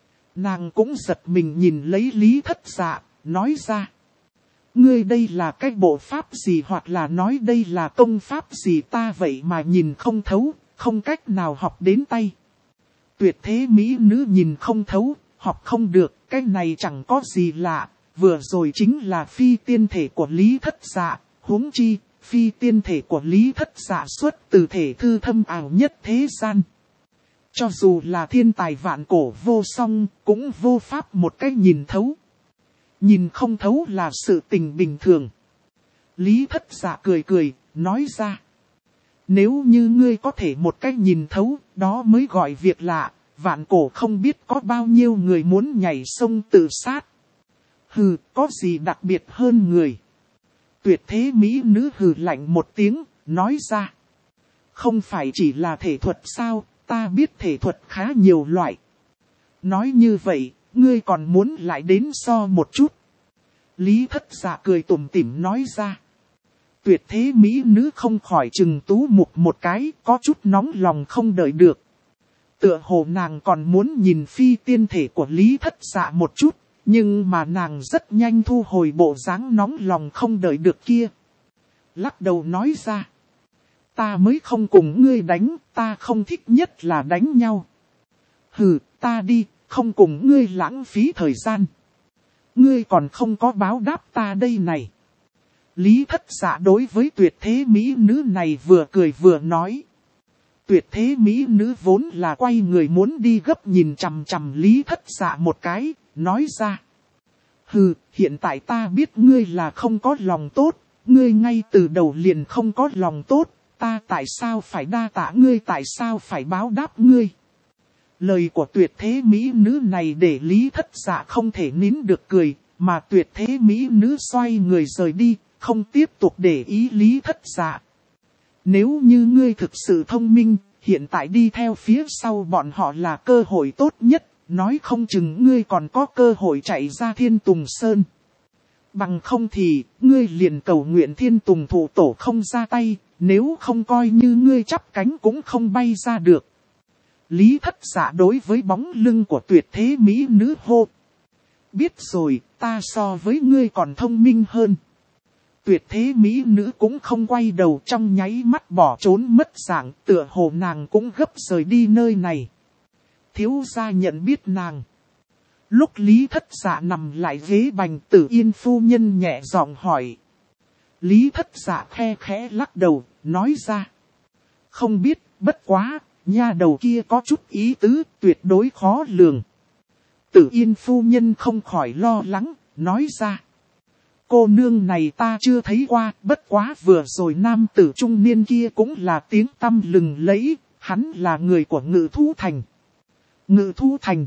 [SPEAKER 1] Nàng cũng giật mình nhìn lấy Lý Thất Dạ, nói ra. Ngươi đây là cái bộ pháp gì hoặc là nói đây là công pháp gì ta vậy mà nhìn không thấu, không cách nào học đến tay. Tuyệt thế mỹ nữ nhìn không thấu, học không được, cái này chẳng có gì lạ. vừa rồi chính là phi tiên thể của Lý Thất Dạ, huống chi, phi tiên thể của Lý Thất Dạ xuất từ thể thư thâm ảo nhất thế gian. Cho dù là thiên tài vạn cổ vô song, cũng vô pháp một cách nhìn thấu. Nhìn không thấu là sự tình bình thường. Lý Thất Dạ cười cười, nói ra. Nếu như ngươi có thể một cách nhìn thấu, đó mới gọi việc lạ. Vạn cổ không biết có bao nhiêu người muốn nhảy sông tự sát. Hừ, có gì đặc biệt hơn người? Tuyệt thế mỹ nữ hừ lạnh một tiếng, nói ra. Không phải chỉ là thể thuật sao, ta biết thể thuật khá nhiều loại. Nói như vậy, ngươi còn muốn lại đến so một chút. Lý Thất Dạ cười tủm tỉm nói ra. Tuyệt thế mỹ nữ không khỏi chừng tú mục một cái, có chút nóng lòng không đợi được. Tựa hồ nàng còn muốn nhìn phi tiên thể của Lý Thất Dạ một chút, nhưng mà nàng rất nhanh thu hồi bộ dáng nóng lòng không đợi được kia. Lắc đầu nói ra. Ta mới không cùng ngươi đánh, ta không thích nhất là đánh nhau. Hừ, ta đi, không cùng ngươi lãng phí thời gian. Ngươi còn không có báo đáp ta đây này. Lý Thất Dạ đối với tuyệt thế mỹ nữ này vừa cười vừa nói. Tuyệt thế mỹ nữ vốn là quay người muốn đi gấp nhìn chằm chằm Lý Thất Dạ một cái, nói ra. Hừ, hiện tại ta biết ngươi là không có lòng tốt, ngươi ngay từ đầu liền không có lòng tốt, ta tại sao phải đa tạ ngươi, tại sao phải báo đáp ngươi. Lời của tuyệt thế mỹ nữ này để Lý Thất Dạ không thể nín được cười, mà tuyệt thế mỹ nữ xoay người rời đi, không tiếp tục để ý Lý Thất Dạ. Nếu như ngươi thực sự thông minh, hiện tại đi theo phía sau bọn họ là cơ hội tốt nhất, nói không chừng ngươi còn có cơ hội chạy ra Thiên Tùng Sơn. Bằng không thì, ngươi liền cầu nguyện Thiên Tùng thủ tổ không ra tay, nếu không coi như ngươi chắp cánh cũng không bay ra được. Lý Thất Dạ đối với bóng lưng của tuyệt thế mỹ nữ hô. Biết rồi, ta so với ngươi còn thông minh hơn. Tuyệt thế mỹ nữ cũng không quay đầu, trong nháy mắt bỏ trốn mất dạng, tựa hồ nàng cũng gấp rời đi nơi này. Thiếu gia nhận biết nàng. Lúc Lý Thất Dạ nằm lại ghế bành, Tử Yên phu nhân nhẹ giọng hỏi. Lý Thất Dạ khe khẽ lắc đầu, nói ra. Không biết, bất quá, nha đầu kia có chút ý tứ, tuyệt đối khó lường. Tử Yên phu nhân không khỏi lo lắng, nói ra. Cô nương này ta chưa thấy qua, bất quá vừa rồi nam tử trung niên kia cũng là tiếng tăm lừng lẫy, hắn là người của Ngự Thú Thành. Ngự Thú Thành.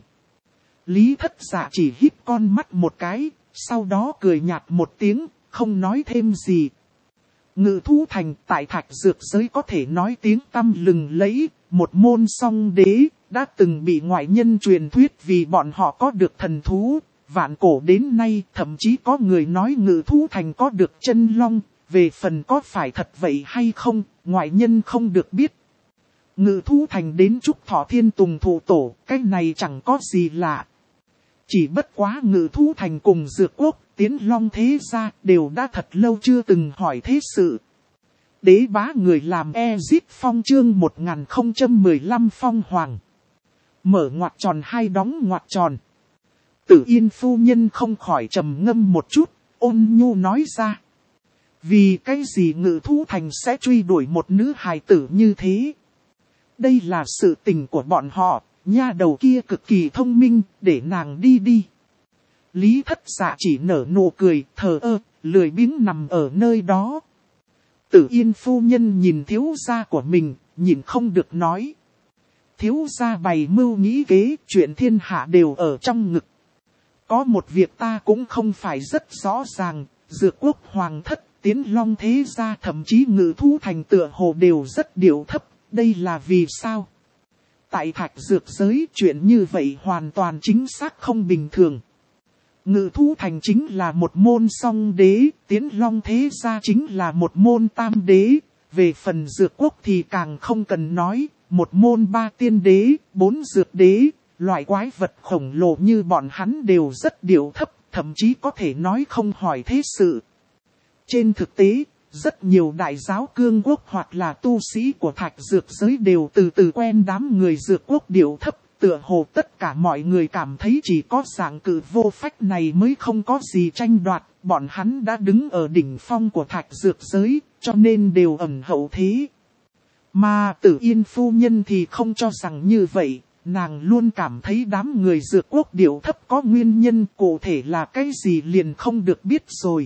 [SPEAKER 1] Lý Thất Dạ chỉ híp con mắt một cái, sau đó cười nhạt một tiếng, không nói thêm gì. Ngự Thú Thành tại Thạch Dược giới có thể nói tiếng tăm lừng lẫy, một môn song đế, đã từng bị ngoại nhân truyền thuyết vì bọn họ có được thần thú. Vạn cổ đến nay thậm chí có người nói Ngự Thú Thành có được chân long, về phần có phải thật vậy hay không, ngoại nhân không được biết. Ngự Thú Thành đến chúc thọ Thiên Tùng thủ tổ, cái này chẳng có gì lạ. Chỉ bất quá Ngự Thú Thành cùng Dược Quốc, Tiến Long thế gia đều đã thật lâu chưa từng hỏi thế sự. Đế bá người làm Ezit Phong chương 1015 Phong Hoàng. Mở ngoặc tròn hai đóng ngoặc tròn. Tử Yên phu nhân không khỏi trầm ngâm một chút, ôn nhu nói ra. Vì cái gì Ngự Thú Thành sẽ truy đuổi một nữ hài tử như thế? Đây là sự tình của bọn họ, nha đầu kia cực kỳ thông minh, để nàng đi đi. Lý Thất Dạ chỉ nở nụ cười, thờ ơ, lười biếng nằm ở nơi đó. Tử Yên phu nhân nhìn thiếu gia của mình, nhìn không được nói. Thiếu gia bày mưu nghĩ kế, chuyện thiên hạ đều ở trong ngực. Có một việc ta cũng không phải rất rõ ràng, Dược Quốc Hoàng thất, Tiến Long thế gia thậm chí Ngự Thú Thành tựa hồ đều rất điệu thấp, đây là vì sao? Tại Thạch Dược giới chuyện như vậy hoàn toàn chính xác không bình thường. Ngự Thú Thành chính là một môn song đế, Tiến Long thế gia chính là một môn tam đế, về phần Dược Quốc thì càng không cần nói, một môn ba tiên đế, bốn dược đế. Loại quái vật khổng lồ như bọn hắn đều rất điệu thấp, thậm chí có thể nói không hỏi thế sự. Trên thực tế, rất nhiều đại giáo cương quốc hoặc là tu sĩ của Thạch Dược giới đều từ từ quen đám người Dược Quốc điệu thấp, Tựa hồ tất cả mọi người cảm thấy chỉ có dạng cử vô phách này mới không có gì tranh đoạt, bọn hắn đã đứng ở đỉnh phong của thạch dược giới, cho nên đều ẩn hậu thế. Mà Tử Yên phu nhân thì không cho rằng như vậy, nàng luôn cảm thấy đám người dược quốc điệu thấp có nguyên nhân, cụ thể là cái gì liền không được biết rồi.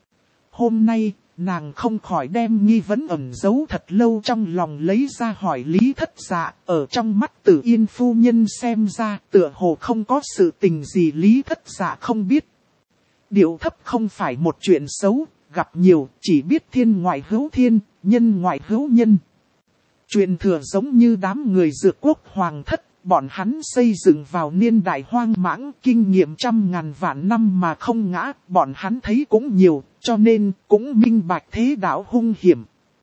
[SPEAKER 1] Hôm nay, nàng không khỏi đem nghi vấn ẩn giấu thật lâu trong lòng lấy ra hỏi Lý Thất Dạ, ở trong mắt Tử Yên phu nhân xem ra tựa hồ không có sự tình gì Lý Thất Dạ không biết. Điệu thấp không phải một chuyện xấu, gặp nhiều chỉ biết thiên ngoại hữu thiên, nhân ngoại hữu nhân. Truyền thừa giống như đám người dược quốc hoàng thất, bọn hắn xây dựng vào niên đại hoang mãng, kinh nghiệm trăm ngàn vạn năm mà không ngã, bọn hắn thấy cũng nhiều, cho nên cũng minh bạch thế đạo hung hiểm.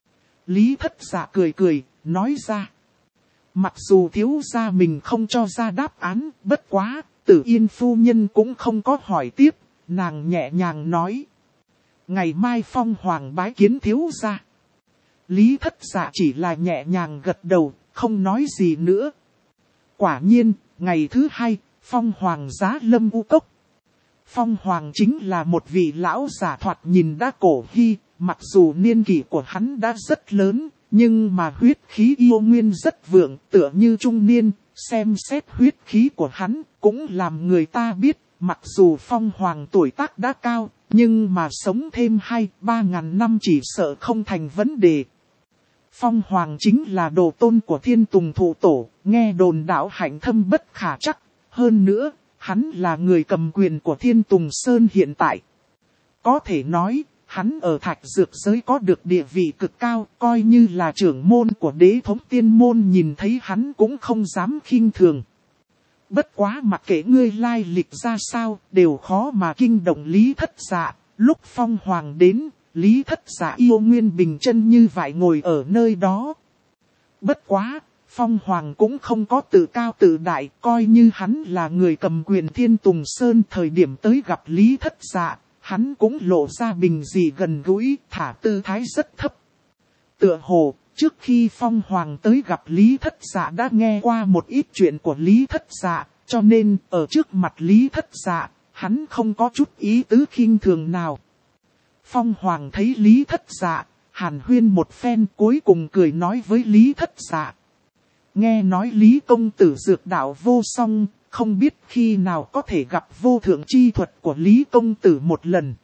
[SPEAKER 1] Lý Thất Dạ cười cười, nói ra. Mặc dù thiếu gia mình không cho ra đáp án, bất quá, Tử Yên phu nhân cũng không có hỏi tiếp, nàng nhẹ nhàng nói. Ngày mai Phong Hoàng bái kiến thiếu gia. Lý Thất Dạ chỉ là nhẹ nhàng gật đầu, không nói gì nữa. Quả nhiên, ngày thứ hai, Phong Hoàng giá lâm U Cốc. Phong Hoàng chính là một vị lão giả thoạt nhìn đã cổ hy, mặc dù niên kỷ của hắn đã rất lớn, nhưng mà huyết khí yêu nguyên rất vượng, tựa như trung niên, xem xét huyết khí của hắn, cũng làm người ta biết, mặc dù Phong Hoàng tuổi tác đã cao, nhưng mà sống thêm 2-3 ngàn năm chỉ sợ không thành vấn đề. Phong Hoàng chính là đồ tôn của Thiên Tùng Thụ Tổ, nghe đồn đạo hạnh thâm bất khả trắc. Hơn nữa, hắn là người cầm quyền của Thiên Tùng Sơn hiện tại. Có thể nói, hắn ở thạch dược giới có được địa vị cực cao, coi như là trưởng môn của đế thống tiên môn nhìn thấy hắn cũng không dám khinh thường. Bất quá mặc kệ ngươi lai lịch ra sao, đều khó mà kinh động Lý Thất Dạ. Lúc Phong Hoàng đến, Lý Thất Dạ yêu nguyên bình chân như vậy ngồi ở nơi đó. Bất quá, Phong Hoàng cũng không có tự cao tự đại, coi như hắn là người cầm quyền Thiên Tùng Sơn thời điểm tới gặp Lý Thất Dạ, hắn cũng lộ ra bình dị gần gũi, thả tư thái rất thấp. Tựa hồ, trước khi Phong Hoàng tới gặp Lý Thất Dạ đã nghe qua một ít chuyện của Lý Thất Dạ, cho nên ở trước mặt Lý Thất Dạ, hắn không có chút ý tứ khinh thường nào. Phong Hoàng thấy Lý Thất Dạ, hàn huyên một phen cuối cùng cười nói với Lý Thất Dạ. Nghe nói Lý công tử dược đạo vô song, không biết khi nào có thể gặp vô thượng chi thuật của Lý công tử một lần.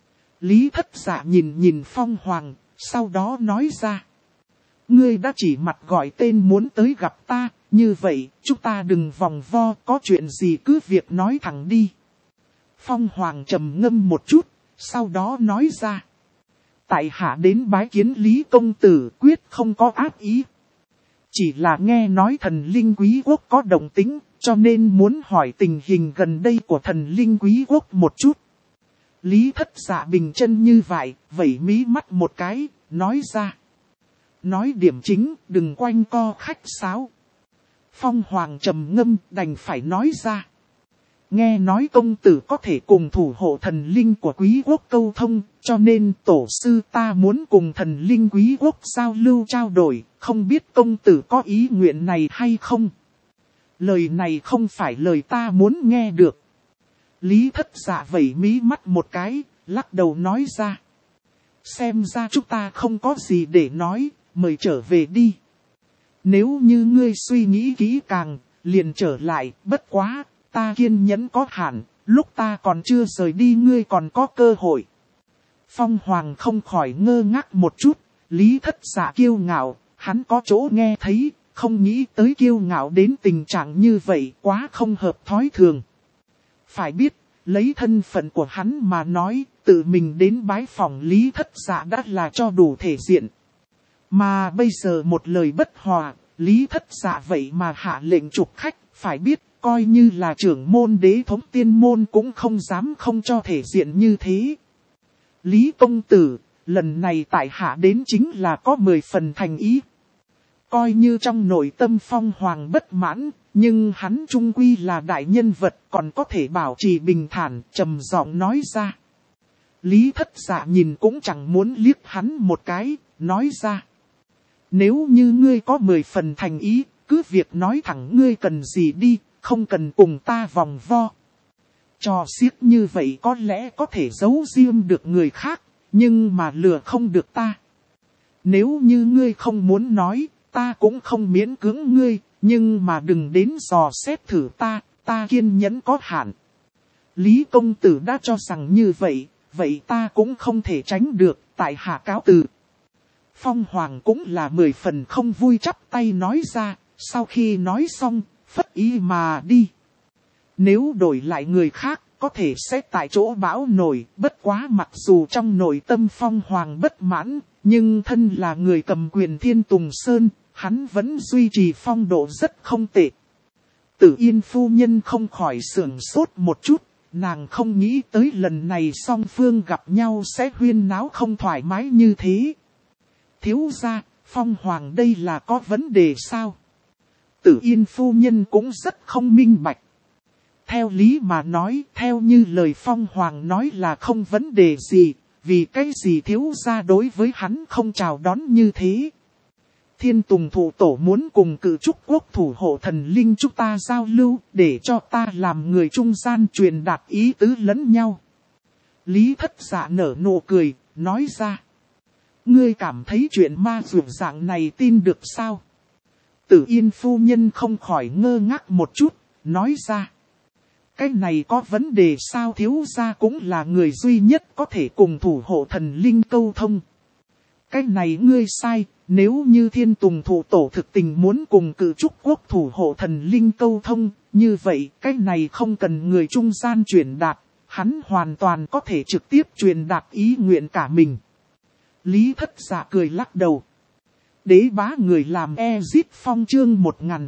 [SPEAKER 1] Lý Thất Dạ nhìn Phong Hoàng, sau đó nói ra. Ngươi đã chỉ mặt gọi tên muốn tới gặp ta, như vậy chúng ta đừng vòng vo, có chuyện gì cứ việc nói thẳng đi. Phong Hoàng trầm ngâm một chút, sau đó nói ra. Tại hạ đến bái kiến Lý công tử quyết không có ác ý. Chỉ là nghe nói thần linh quý quốc có động tính, cho nên muốn hỏi tình hình gần đây của thần linh quý quốc một chút. Lý Thất Dạ bình chân như vậy, vẩy mí mắt một cái, nói ra. Nói điểm chính, đừng quanh co khách sáo. Phong Hoàng trầm ngâm, đành phải nói ra. Nghe nói công tử có thể cùng thủ hộ thần linh của quý quốc câu thông, cho nên tổ sư ta muốn cùng thần linh quý quốc giao lưu trao đổi, không biết công tử có ý nguyện này hay không? Lời này không phải lời ta muốn nghe được. Lý Thất Dạ vẩy mí mắt một cái, lắc đầu nói ra. Xem ra chúng ta không có gì để nói, mời trở về đi. Nếu như ngươi suy nghĩ kỹ càng, liền trở lại, bất quá. Ta kiên nhẫn có hạn, lúc ta còn chưa rời đi ngươi còn có cơ hội. Phong Hoàng không khỏi ngơ ngác một chút, Lý Thất Dạ kiêu ngạo, hắn có chỗ nghe thấy, không nghĩ tới kiêu ngạo đến tình trạng như vậy quá không hợp thói thường. Phải biết, lấy thân phận của hắn mà nói, tự mình đến bái phỏng Lý Thất Dạ đã là cho đủ thể diện. Mà bây giờ một lời bất hòa, Lý Thất Dạ vậy mà hạ lệnh trục khách, phải biết. Coi như là trưởng môn đế thống tiên môn cũng không dám không cho thể diện như thế. Lý công tử, lần này tại hạ đến chính là có 10 phần thành ý. Coi như trong nội tâm Phong Hoàng bất mãn, nhưng hắn trung quy là đại nhân vật còn có thể bảo trì bình thản, trầm giọng nói ra. Lý Thất Dạ nhìn cũng chẳng muốn liếc hắn một cái, nói ra. Nếu như ngươi có 10 phần thành ý, cứ việc nói thẳng ngươi cần gì đi, không cần cùng ta vòng vo. Trò xiếc như vậy có lẽ có thể giấu riêng được người khác, nhưng mà lừa không được ta. Nếu như ngươi không muốn nói, ta cũng không miễn cưỡng ngươi, nhưng mà đừng đến dò xét thử ta kiên nhẫn có hạn. Lý công tử đã cho rằng như vậy, vậy ta cũng không thể tránh được, tại hạ cáo từ. Phong Hoàng cũng là 10 phần không vui chắp tay nói ra, sau khi nói xong, phất ý mà đi. Nếu đổi lại người khác, có thể sẽ tại chỗ bão nổi, bất quá mặc dù trong nội tâm Phong Hoàng bất mãn, nhưng thân là người cầm quyền Thiên Tùng Sơn, hắn vẫn duy trì phong độ rất không tệ. Tử Yên phu nhân không khỏi sửng sốt một chút, nàng không nghĩ tới lần này song phương gặp nhau sẽ huyên náo không thoải mái như thế. Thiếu gia, Phong Hoàng đây là có vấn đề sao? Tử Yên phu nhân cũng rất không minh bạch. Theo lý mà nói, theo như lời Phong Hoàng nói là không vấn đề gì, vì cái gì thiếu gia đối với hắn không chào đón như thế. Thiên Tùng Thụ Tổ muốn cùng Cự Trúc Quốc thủ hộ thần linh chúng ta giao lưu, để cho ta làm người trung gian truyền đạt ý tứ lẫn nhau. Lý Thất Dạ nở nụ cười, nói ra. Ngươi cảm thấy chuyện ma dược dạng này tin được sao? Tử Yên phu nhân không khỏi ngơ ngác một chút, nói ra. Cái này có vấn đề sao? Thiếu gia cũng là người duy nhất có thể cùng thủ hộ thần linh câu thông. Cái này ngươi sai, nếu như Thiên Tùng Thụ Tổ thực tình muốn cùng Cự Trúc Quốc thủ hộ thần linh câu thông, như vậy cái này không cần người trung gian truyền đạt, hắn hoàn toàn có thể trực tiếp truyền đạt ý nguyện cả mình. Lý Thất Dạ cười lắc đầu. Đế bá người làm Ezit Phong chương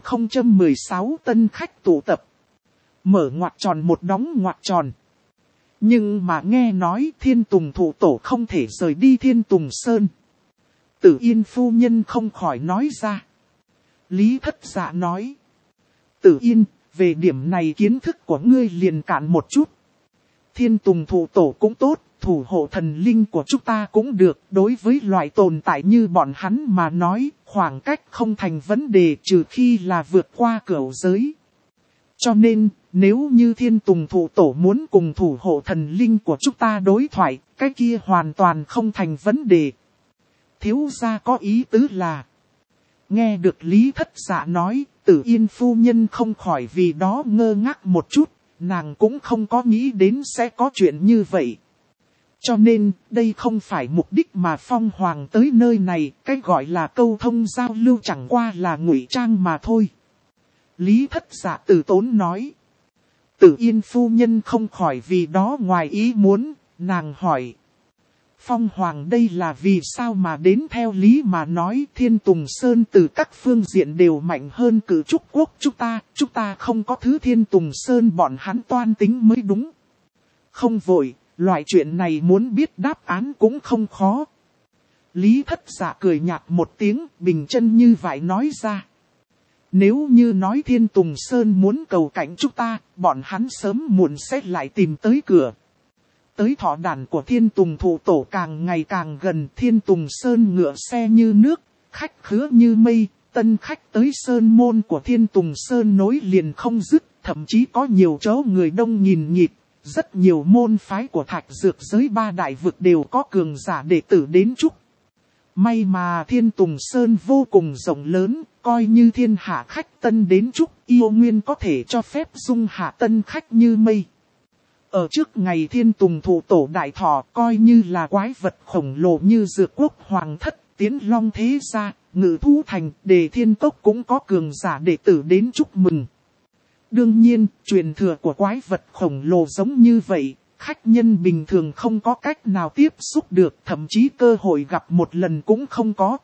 [SPEAKER 1] 1016 tân khách tụ tập. Mở ngoặc tròn một đóng ngoặc tròn. Nhưng mà nghe nói Thiên Tùng Thụ Tổ không thể rời đi Thiên Tùng Sơn. Tử Yên phu nhân không khỏi nói ra. Lý Thất Dạ nói. Tử Yên, về điểm này kiến thức của ngươi liền cạn một chút. Thiên Tùng Thụ Tổ cũng tốt, thủ hộ thần linh của chúng ta cũng được. Đối với loại tồn tại như bọn hắn mà nói, khoảng cách không thành vấn đề trừ khi là vượt qua cửu giới. Cho nên, nếu như Thiên Tùng Thụ Tổ muốn cùng thủ hộ thần linh của chúng ta đối thoại, cái kia hoàn toàn không thành vấn đề. Thiếu gia có ý tứ là. Nghe được Lý Thất Dạ nói, Tử Yên phu nhân không khỏi vì đó ngơ ngác một chút, nàng cũng không có nghĩ đến sẽ có chuyện như vậy. Cho nên, đây không phải mục đích mà Phong Hoàng tới nơi này, cái gọi là câu thông giao lưu chẳng qua là ngụy trang mà thôi. Lý Thất Dạ từ tốn nói. Tử Yên phu nhân không khỏi vì đó ngoài ý muốn, nàng hỏi. Phong Hoàng đây là vì sao mà đến theo lý mà nói Thiên Tùng Sơn từ các phương diện đều mạnh hơn Cự Trúc Quốc chúng ta không có thứ Thiên Tùng Sơn bọn hắn toan tính mới đúng. Không vội, loại chuyện này muốn biết đáp án cũng không khó. Lý Thất Dạ cười nhạt một tiếng, bình chân như vậy nói ra. Nếu như nói Thiên Tùng Sơn muốn cầu cạnh chúng ta, bọn hắn sớm muộn sẽ lại tìm tới cửa. Tới thọ đàn của Thiên Tùng Thụ Tổ càng ngày càng gần, Thiên Tùng Sơn ngựa xe như nước, khách khứa như mây, tân khách tới sơn môn của Thiên Tùng Sơn nối liền không dứt, thậm chí có nhiều chỗ người đông nghìn nghịt, rất nhiều môn phái của Thạch Dược giới 3 đại vực đều có cường giả đệ tử đến chúc. May mà Thiên Tùng Sơn vô cùng rộng lớn, coi như thiên hạ khách tân đến chúc, yêu nguyên có thể cho phép dung hạ tân khách như mây. Ở trước ngày Thiên Tùng Thụ Tổ đại thọ, coi như là quái vật khổng lồ như Dược Quốc Hoàng Thất, Tiến Long Thế Gia, Ngự Thú Thành, Đề Thiên Cốc cũng có cường giả đệ tử đến chúc mừng. Đương nhiên, truyền thừa của quái vật khổng lồ giống như vậy, khách nhân bình thường không có cách nào tiếp xúc được, thậm chí cơ hội gặp một lần cũng không có.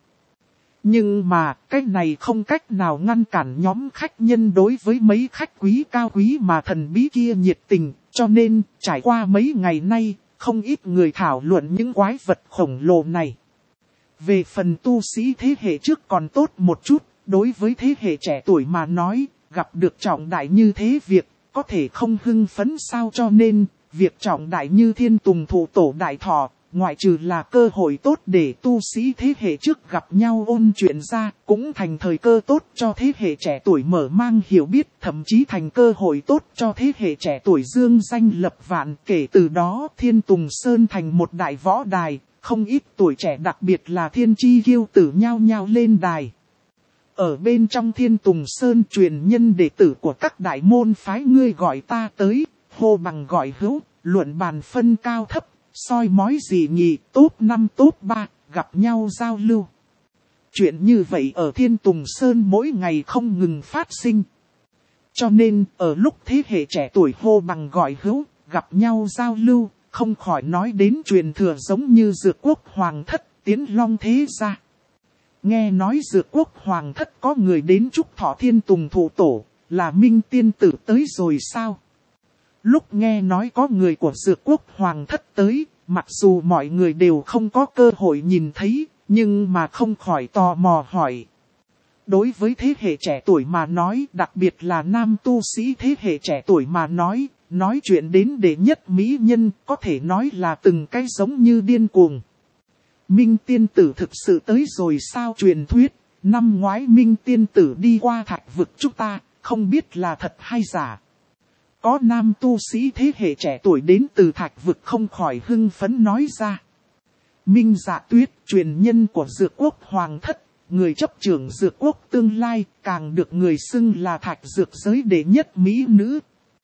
[SPEAKER 1] Nhưng mà, cái này không cách nào ngăn cản nhóm khách nhân đối với mấy khách quý cao quý mà thần bí kia nhiệt tình, cho nên, trải qua mấy ngày nay, không ít người thảo luận những quái vật khổng lồ này. Về phần tu sĩ thế hệ trước còn tốt một chút, đối với thế hệ trẻ tuổi mà nói, gặp được trọng đại như thế việc, có thể không hưng phấn sao cho nên, việc trọng đại như Thiên Tùng Thụ Tổ đại thọ, ngoại trừ là cơ hội tốt để tu sĩ thế hệ trước gặp nhau ôn chuyện ra, cũng thành thời cơ tốt cho thế hệ trẻ tuổi mở mang hiểu biết, thậm chí thành cơ hội tốt cho thế hệ trẻ tuổi dương danh lập vạn. Kể từ đó Thiên Tùng Sơn thành một đại võ đài, không ít tuổi trẻ đặc biệt là thiên chi kiêu tử nhao nhao lên đài. Ở bên trong Thiên Tùng Sơn, truyền nhân đệ tử của các đại môn phái ngươi gọi ta tới, hô bằng gọi hữu, luận bàn phân cao thấp, soi mói gì nhì, top 5 top 3, gặp nhau giao lưu. Chuyện như vậy ở Thiên Tùng Sơn mỗi ngày không ngừng phát sinh. Cho nên, ở lúc thế hệ trẻ tuổi hô bằng gọi hữu, gặp nhau giao lưu, không khỏi nói đến truyền thừa giống như Dược Quốc Hoàng Thất, Tiến Long thế gia. Nghe nói Dược Quốc Hoàng Thất có người đến chúc thọ Thiên Tùng thủ tổ, là Minh Tiên Tử tới rồi sao? Lúc nghe nói có người của Dược Quốc Hoàng Thất tới, mặc dù mọi người đều không có cơ hội nhìn thấy, nhưng mà không khỏi tò mò hỏi. Đối với thế hệ trẻ tuổi mà nói, đặc biệt là nam tu sĩ thế hệ trẻ tuổi mà nói chuyện đến đệ nhất mỹ nhân, có thể nói là từng cái giống như điên cuồng. Minh Tiên Tử thực sự tới rồi sao? Truyền thuyết, năm ngoái Minh Tiên Tử đi qua thạch vực chúng ta, không biết là thật hay giả. Có nam tu sĩ thế hệ trẻ tuổi đến từ thạch vực không khỏi hưng phấn nói ra. Minh Dạ Tuyết, truyền nhân của Dược Quốc Hoàng Thất, người chấp trưởng Dược Quốc tương lai, càng được người xưng là thạch dược giới đệ nhất mỹ nữ.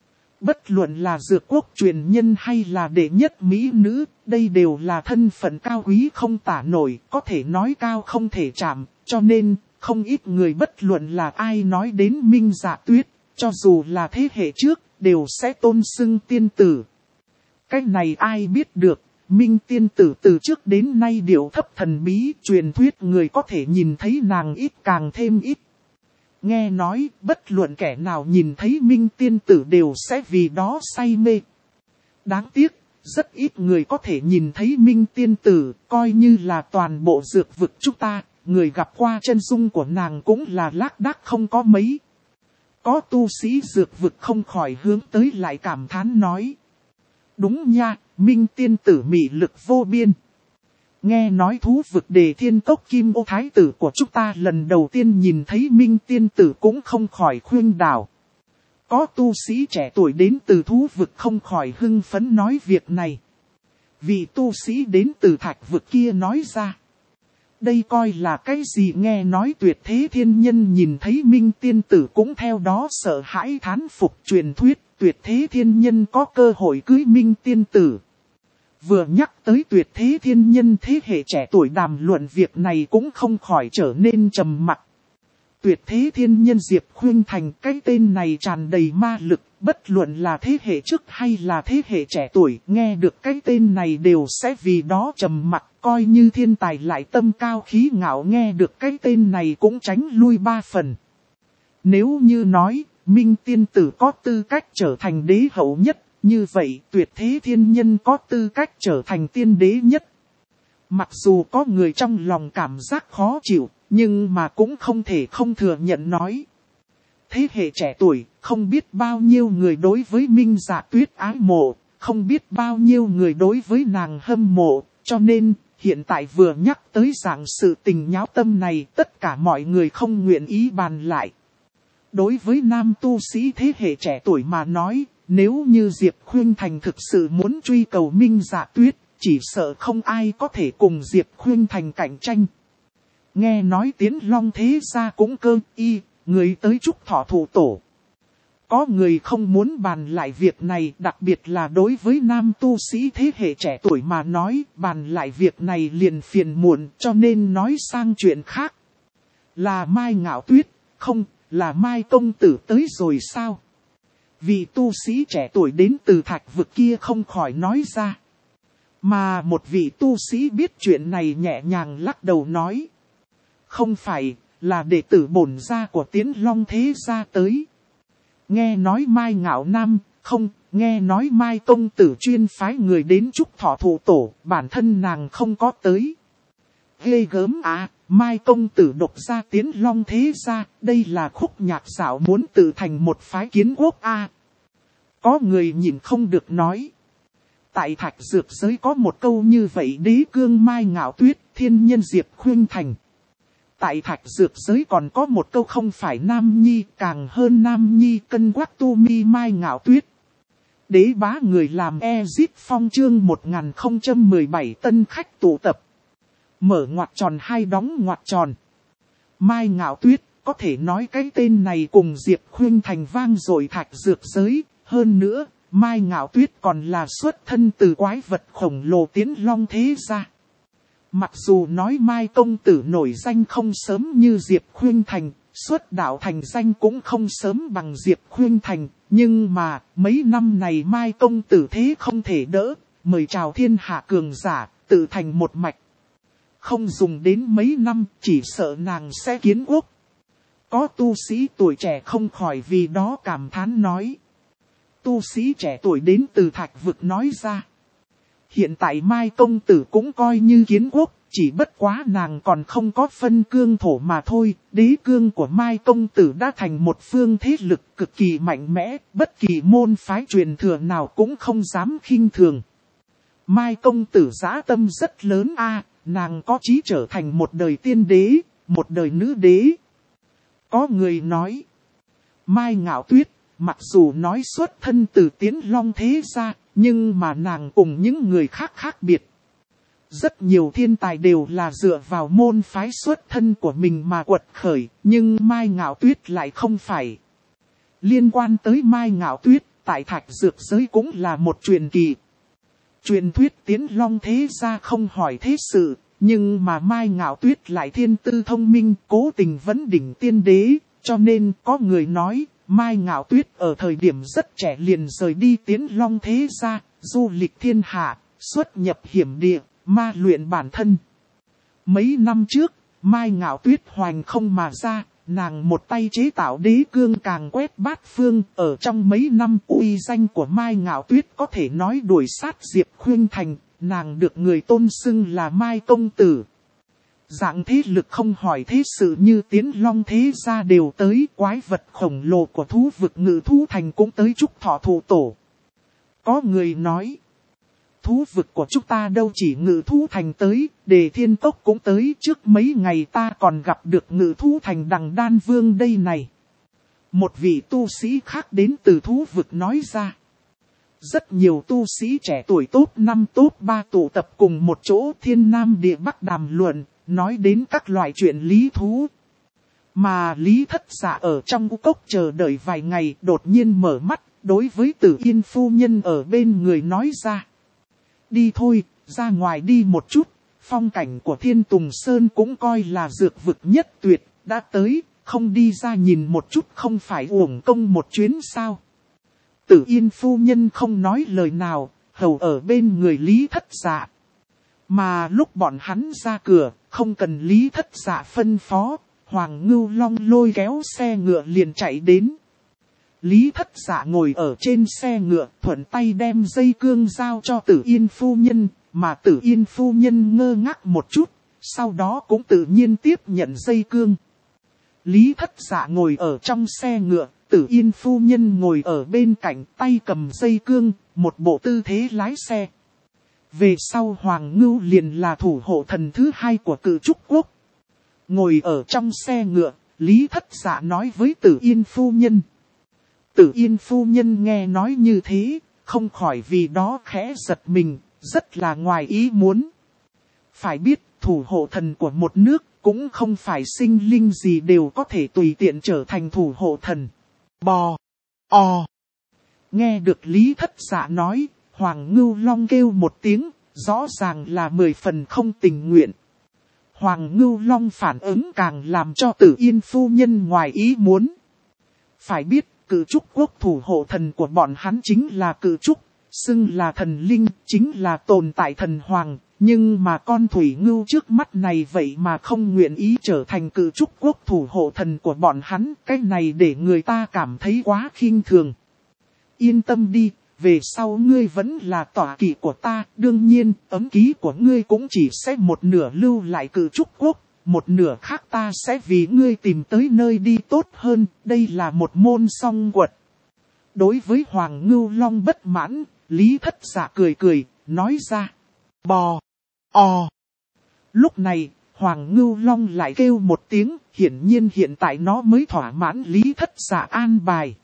[SPEAKER 1] Bất luận là Dược Quốc truyền nhân hay là đệ nhất mỹ nữ, đây đều là thân phận cao quý không tả nổi, có thể nói cao không thể chạm, cho nên, không ít người bất luận là ai nói đến Minh Dạ Tuyết, cho dù là thế hệ trước, đều sẽ tôn xưng tiên tử. Cái này ai biết được, Minh Tiên Tử từ trước đến nay điệu thấp thần bí, truyền thuyết người có thể nhìn thấy nàng ít càng thêm ít. Nghe nói, bất luận kẻ nào nhìn thấy Minh Tiên Tử đều sẽ vì đó say mê. Đáng tiếc, rất ít người có thể nhìn thấy Minh Tiên Tử, coi như là toàn bộ dược vực chúng ta, người gặp qua chân dung của nàng cũng là lác đác không có mấy. Có tu sĩ dược vực không khỏi hướng tới lại cảm thán nói. Đúng nha, Minh Tiên Tử mị lực vô biên. Nghe nói thú vực Đề Thiên Cốc Kim Ô Thái tử của chúng ta lần đầu tiên nhìn thấy Minh Tiên Tử cũng không khỏi khuyên đảo. Có tu sĩ trẻ tuổi đến từ thú vực không khỏi hưng phấn nói việc này. Vị tu sĩ đến từ thạch vực kia nói ra. Đây coi là cái gì? Nghe nói Tuyệt Thế Thiên Nhân nhìn thấy Minh Tiên Tử cũng theo đó sợ hãi thán phục. Truyền thuyết Tuyệt Thế Thiên Nhân có cơ hội cưới Minh Tiên Tử. Vừa nhắc tới Tuyệt Thế Thiên Nhân, thế hệ trẻ tuổi đàm luận việc này cũng không khỏi trở nên trầm mặc. Tuyệt Thế Thiên Nhân Diệp Khuynh Thành, cái tên này tràn đầy ma lực, bất luận là thế hệ trước hay là thế hệ trẻ tuổi, nghe được cái tên này đều sẽ vì đó trầm mặc, coi như thiên tài lại tâm cao khí ngạo nghe được cái tên này cũng tránh lui 3 phần. Nếu như nói, Minh Tiên Tử có tư cách trở thành đế hậu nhất, như vậy Tuyệt Thế Thiên Nhân có tư cách trở thành tiên đế nhất. Mặc dù có người trong lòng cảm giác khó chịu, nhưng mà cũng không thể không thừa nhận nói. Thế hệ trẻ tuổi, không biết bao nhiêu người đối với Minh Dạ Tuyết ái mộ, không biết bao nhiêu người đối với nàng hâm mộ, cho nên, hiện tại vừa nhắc tới dạng sự tình nháo tâm này, tất cả mọi người không nguyện ý bàn lại. Đối với nam tu sĩ thế hệ trẻ tuổi mà nói, nếu như Diệp Khuynh Thành thực sự muốn truy cầu Minh Dạ Tuyết, chỉ sợ không ai có thể cùng Diệp Khuynh Thành cạnh tranh. Nghe nói Tiến Long thế gia cũng cơ y, người tới chúc thọ thủ tổ. Có người không muốn bàn lại việc này, đặc biệt là đối với nam tu sĩ thế hệ trẻ tuổi mà nói, bàn lại việc này liền phiền muộn, cho nên nói sang chuyện khác. Là Mai Ngạo Tuyết, không, là Mai công tử tới rồi sao? Vị tu sĩ trẻ tuổi đến từ thạch vực kia không khỏi nói ra. Mà một vị tu sĩ biết chuyện này nhẹ nhàng lắc đầu nói. Không phải, là đệ tử bổn gia của Tiến Long thế gia tới. Nghe nói Mai Ngạo Nam, không, nghe nói Mai công tử chuyên phái người đến chúc thọ thủ tổ, bản thân nàng không có tới. Ghê gớm à, Mai công tử độc ra Tiến Long thế gia, đây là khúc nhạc dạo muốn tự thành một phái kiến quốc à. Có người nhìn không được nói. Tại thạch dược giới có một câu như vậy: đế cương Mai Ngạo Tuyết, thiên nhân Diệp Khuynh Thành. Tại thạch dược giới còn có một câu không phải nam nhi, càng hơn nam nhi, cân quắc tu mi Mai Ngạo Tuyết. Đế bá người làm Exit Phong chương 1017 tân khách tụ tập. Mở ngoặc tròn hai đóng ngoặc tròn. Mai Ngạo Tuyết, có thể nói cái tên này cùng Diệp Khuynh Thành vang dội thạch dược giới. Hơn nữa, Mai Ngạo Tuyết còn là xuất thân từ quái vật khổng lồ Tiến Long thế gia. Mặc dù nói Mai công tử nổi danh không sớm như Diệp Khuynh Thành, xuất đạo thành danh cũng không sớm bằng Diệp Khuynh Thành, nhưng mà mấy năm này Mai công tử thế không thể đỡ, mời chào thiên hạ cường giả, tự thành một mạch. Không dùng đến mấy năm, chỉ sợ nàng sẽ kiến quốc. Có tu sĩ tuổi trẻ không khỏi vì đó cảm thán nói. Tu sĩ trẻ tuổi đến từ thạch vực nói ra. Hiện tại Mai công tử cũng coi như kiến quốc, chỉ bất quá nàng còn không có phân cương thổ mà thôi. Đế cương của Mai công tử đã thành một phương thế lực cực kỳ mạnh mẽ, bất kỳ môn phái truyền thừa nào cũng không dám khinh thường. Mai công tử dã tâm rất lớn nàng có chí trở thành một đời tiên đế, một đời nữ đế. Có người nói, Mai Ngạo Tuyết, mặc dù nói xuất thân từ Tiến Long thế gia, nhưng mà nàng cùng những người khác khác biệt. Rất nhiều thiên tài đều là dựa vào môn phái xuất thân của mình mà quật khởi, nhưng Mai Ngạo Tuyết lại không phải. Liên quan tới Mai Ngạo Tuyết, tại thạch dược giới cũng là một truyền kỳ. Truyền thuyết Tiến Long thế gia không hỏi thế sự, nhưng mà Mai Ngạo Tuyết lại thiên tư thông minh, cố tình vấn đỉnh tiên đế, cho nên có người nói, Mai Ngạo Tuyết ở thời điểm rất trẻ liền rời đi Tiến Long thế gia, du lịch thiên hạ, xuất nhập hiểm địa, ma luyện bản thân. Mấy năm trước, Mai Ngạo Tuyết hoành không mà ra, nàng một tay chế tạo đế cương càng quét bát phương. Ở trong mấy năm uy danh của Mai Ngạo Tuyết có thể nói đuổi sát Diệp Khuynh Thành, nàng được người tôn xưng là Mai công tử. Dạng thế lực không hỏi thế sự như Tiến Long thế gia đều tới, quái vật khổng lồ của thú vực Ngự Thú Thành cũng tới chúc thọ thụ tổ. Có người nói, thú vực của chúng ta đâu chỉ Ngự Thú Thành tới, Đề Thiên Cốc cũng tới, trước mấy ngày ta còn gặp được Ngự Thú Thành Đằng Đan Vương đây này. Một vị tu sĩ khác đến từ thú vực nói ra. Rất nhiều tu sĩ trẻ tuổi top 5 top 3 tụ tập cùng một chỗ thiên nam địa bắc đàm luận, nói đến các loại chuyện lý thú. Mà Lý Thất Dạ ở trong u cốc chờ đợi vài ngày đột nhiên mở mắt, đối với Tử Yên phu nhân ở bên người nói ra. Đi thôi, ra ngoài đi một chút, phong cảnh của Thiên Tùng Sơn cũng coi là dược vực nhất tuyệt, đã tới, không đi ra nhìn một chút không phải uổng công một chuyến sao. Tử Yên phu nhân không nói lời nào, hầu ở bên người Lý Thất Dạ. Mà lúc bọn hắn ra cửa, không cần Lý Thất Dạ phân phó, Hoàng Ngưu Long lôi kéo xe ngựa liền chạy đến. Lý Thất Dạ ngồi ở trên xe ngựa, thuận tay đem dây cương giao cho Tử Yên phu nhân, mà Tử Yên phu nhân ngơ ngác một chút, sau đó cũng tự nhiên tiếp nhận dây cương. Lý Thất Dạ ngồi ở trong xe ngựa, Tử Yên phu nhân ngồi ở bên cạnh, tay cầm dây cương, một bộ tư thế lái xe. Về sau Hoàng Ngưu liền là thủ hộ thần thứ hai của Cự Trúc Quốc. Ngồi ở trong xe ngựa, Lý Thất Dạ nói với Tử Yên phu nhân. Tử Yên phu nhân nghe nói như thế, không khỏi vì đó khẽ giật mình, rất là ngoài ý muốn. Phải biết, thủ hộ thần của một nước, cũng không phải sinh linh gì đều có thể tùy tiện trở thành thủ hộ thần. Nghe được Lý Thất Dạ nói, Hoàng Ngưu Long kêu một tiếng, rõ ràng là 10 phần không tình nguyện. Hoàng Ngưu Long phản ứng càng làm cho Tử Yên phu nhân ngoài ý muốn. Phải biết, Cự Trúc Quốc thủ hộ thần của bọn hắn chính là Cự Trúc, xưng là thần linh, chính là tồn tại thần hoàng, nhưng mà con Thủy Ngưu trước mắt này vậy mà không nguyện ý trở thành Cự Trúc Quốc thủ hộ thần của bọn hắn, cái này để người ta cảm thấy quá khinh thường. Yên tâm đi, về sau ngươi vẫn là tọa kỵ của ta, đương nhiên, ấm ký của ngươi cũng chỉ sẽ một nửa lưu lại Cự Trúc Quốc. Một nửa khác ta sẽ vì ngươi tìm tới nơi đi tốt hơn, đây là một môn song quật. Đối với Hoàng Ngưu Long bất mãn, Lý Thất Dạ cười cười, nói ra. Bò, o. Lúc này, Hoàng Ngưu Long lại kêu một tiếng, hiển nhiên hiện tại nó mới thỏa mãn Lý Thất Dạ an bài.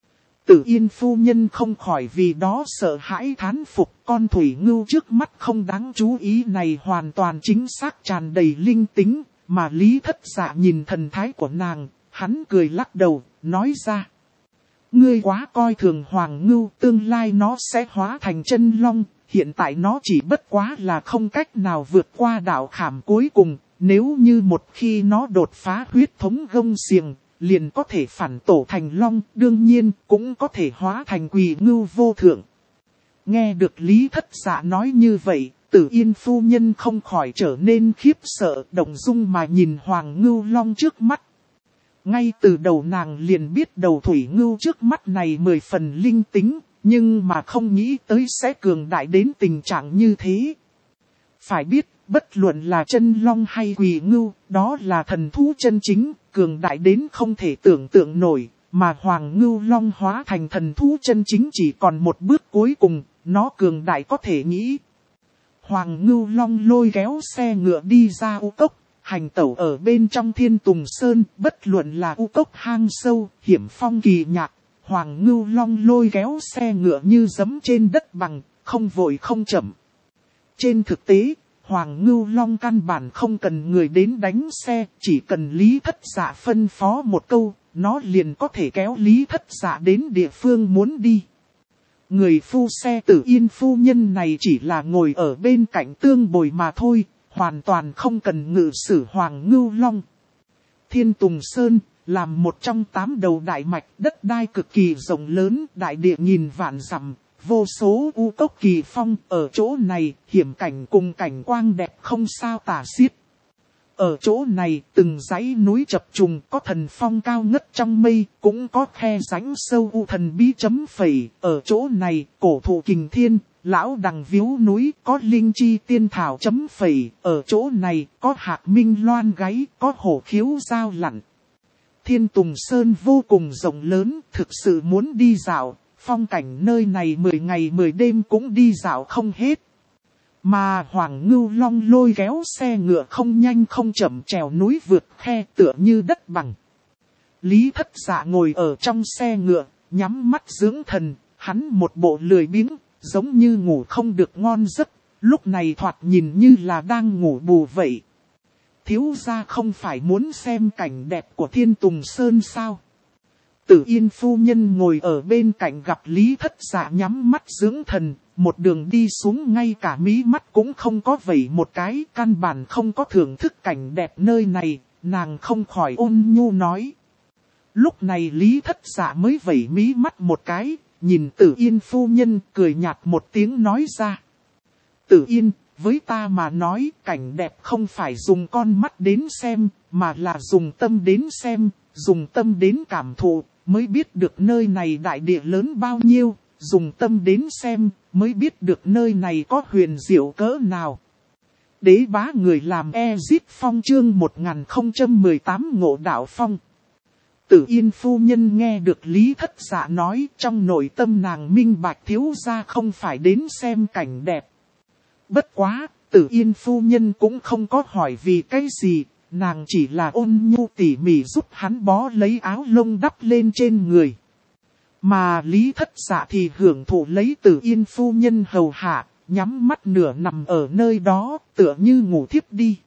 [SPEAKER 1] Tử Yên phu nhân không khỏi vì đó sợ hãi thán phục, con thủy ngưu trước mắt không đáng chú ý này hoàn toàn chính xác tràn đầy linh tính, mà Lý Thất Dạ nhìn thần thái của nàng, hắn cười lắc đầu, nói ra. Ngươi quá coi thường Hoàng Ngưu, tương lai nó sẽ hóa thành chân long, hiện tại nó chỉ bất quá là không cách nào vượt qua đạo khảm cuối cùng, nếu như một khi nó đột phá huyết thống gông xiềng, liền có thể phản tổ thành long, đương nhiên cũng có thể hóa thành quỷ ngưu vô thượng. Nghe được Lý Thất Dạ nói như vậy, Tử Yên phu nhân không khỏi trở nên khiếp sợ, động dung mà nhìn Hoàng Ngưu Long trước mắt. Ngay từ đầu nàng liền biết đầu thủy ngưu trước mắt này 10 phần linh tính, nhưng mà không nghĩ tới sẽ cường đại đến tình trạng như thế. Phải biết, bất luận là chân long hay quỷ ngưu, đó là thần thú chân chính, cường đại đến không thể tưởng tượng nổi, mà Hoàng Ngưu Long hóa thành thần thú chân chính chỉ còn một bước cuối cùng, nó cường đại có thể nghĩ. Hoàng Ngưu Long lôi kéo xe ngựa đi ra U Cốc, hành tẩu ở bên trong Thiên Tùng Sơn, bất luận là U Cốc hang sâu, hiểm phong kỳ nhạc, Hoàng Ngưu Long lôi kéo xe ngựa như giẫm trên đất bằng, không vội không chậm. Trên thực tế, Hoàng Ngưu Long căn bản không cần người đến đánh xe, chỉ cần Lý Thất Dạ phân phó một câu, nó liền có thể kéo Lý Thất Dạ đến địa phương muốn đi. Người phu xe Tử Yên phu nhân này chỉ là ngồi ở bên cạnh tương bồi mà thôi, hoàn toàn không cần ngự sử Hoàng Ngưu Long. Thiên Tùng Sơn, làm một trong 8 đầu đại mạch, đất đai cực kỳ rộng lớn, đại địa nghìn vạn dặm, vô số u cốc kỳ phong, ở chỗ này, hiểm cảnh cùng cảnh quang đẹp không sao tả xiết. Ở chỗ này, từng dãy núi chập trùng, có thần phong cao ngất trong mây, cũng có khe rãnh sâu u thần bí chấm phẩy. Ở chỗ này, cổ thụ kình thiên, lão đằng viếu núi, có linh chi tiên thảo chấm phẩy. Ở chỗ này, có hạc minh loan gáy, có hổ khiếu giao lặn. Thiên Tùng Sơn vô cùng rộng lớn, thực sự muốn đi dạo, phong cảnh nơi này 10 ngày 10 đêm cũng đi dạo không hết. Mà Hoàng Ngưu Long lôi kéo xe ngựa không nhanh không chậm trèo núi vượt khe tựa như đất bằng. Lý Thất Dạ ngồi ở trong xe ngựa, nhắm mắt dưỡng thần, hắn một bộ lười biếng, giống như ngủ không được ngon giấc, lúc này thoạt nhìn như là đang ngủ bù vậy. Thiếu gia không phải muốn xem cảnh đẹp của Thiên Tùng Sơn sao? Tử Yên phu nhân ngồi ở bên cạnh gặp Lý Thất Dạ nhắm mắt dưỡng thần, một đường đi xuống ngay cả mí mắt cũng không có vẩy một cái, căn bản không có thưởng thức cảnh đẹp nơi này, nàng không khỏi ôn nhu nói. Lúc này Lý Thất Dạ mới vẩy mí mắt một cái, nhìn Tử Yên phu nhân cười nhạt một tiếng nói ra. Tử Yên, với ta mà nói cảnh đẹp không phải dùng con mắt đến xem, mà là dùng tâm đến xem, dùng tâm đến cảm thụ, mới biết được nơi này đại địa lớn bao nhiêu, dùng tâm đến xem, mới biết được nơi này có huyền diệu cỡ nào. Đế bá người làm Ezit Phong chương 1018 Ngộ Đạo Phong. Tử Yên phu nhân nghe được Lý Thất Dạ nói, trong nội tâm nàng minh bạch thiếu gia không phải đến xem cảnh đẹp. Bất quá, Tử Yên phu nhân cũng không có hỏi vì cái gì, nàng chỉ là ôn nhu tỉ mỉ giúp hắn bó lấy áo lông đắp lên trên người. Mà Lý Thất Dạ thì hưởng thụ lấy Tử Yên phu nhân hầu hạ, nhắm mắt nửa nằm ở nơi đó, tựa như ngủ thiếp đi.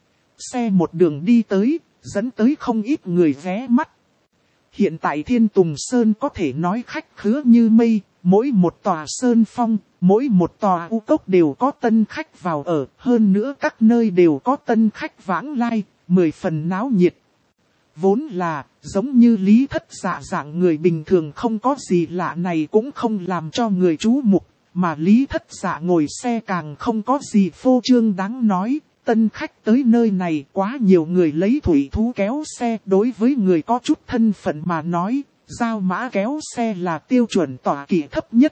[SPEAKER 1] Xe một đường đi tới, dẫn tới không ít người ghé mắt. Hiện tại Thiên Tùng Sơn có thể nói khách khứa như mây, mỗi một tòa sơn phong, mỗi một tòa u cốc đều có tân khách vào ở, hơn nữa các nơi đều có tân khách vãng lai, 10 phần náo nhiệt. Vốn là, giống như Lý Thất Dạ dạng người bình thường không có gì lạ này cũng không làm cho người chú mục, mà Lý Thất Dạ ngồi xe càng không có gì phô trương đáng nói. Tân khách tới nơi này quá nhiều người lấy thủy thú kéo xe, đối với người có chút thân phận mà nói, giao mã kéo xe là tiêu chuẩn tọa kỵ thấp nhất.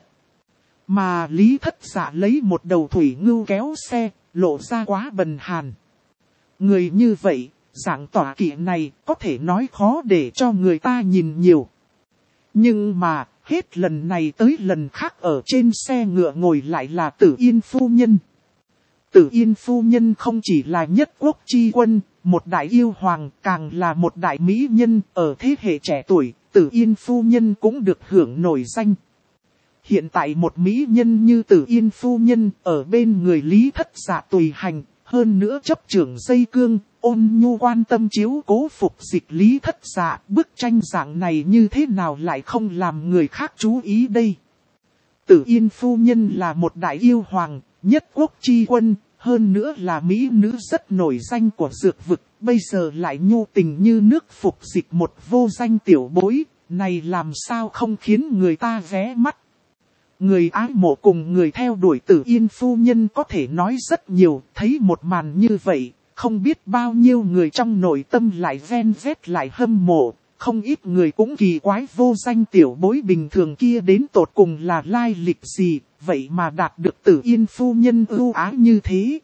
[SPEAKER 1] Mà Lý Thất Dạ lấy một đầu thủy ngưu kéo xe, lộ ra quá bần hàn. Người như vậy, dạng tọa kỵ này có thể nói khó để cho người ta nhìn nhiều. Nhưng mà, hết lần này tới lần khác ở trên xe ngựa ngồi lại là Tử Yên phu nhân. Tử Yên phu nhân không chỉ là nhất quốc chi quân, một đại yêu hoàng, càng là một đại mỹ nhân. Ở thế hệ trẻ tuổi, Tử Yên phu nhân cũng được hưởng nổi danh. Hiện tại một mỹ nhân như Tử Yên phu nhân ở bên người Lý Thất Dạ tùy hành, hơn nữa chấp trưởng dây cương, ôn nhu quan tâm chiếu cố phục dịch Lý Thất Dạ. Bức tranh dạng này như thế nào lại không làm người khác chú ý đây? Tử Yên phu nhân là một đại yêu hoàng, nhất quốc chi quân, hơn nữa là mỹ nữ rất nổi danh của dược vực, bây giờ lại nhu tình như nước phục dịch một vô danh tiểu bối, này làm sao không khiến người ta ghé mắt. Người ái mộ cùng người theo đuổi Tử Yên phu nhân có thể nói rất nhiều, thấy một màn như vậy, không biết bao nhiêu người trong nội tâm lại ven vét lại hâm mộ, không ít người cũng kỳ quái vô danh tiểu bối bình thường kia đến tột cùng là lai lịch gì, vậy mà đạt được Tử Yên phu nhân ưu ái như thế.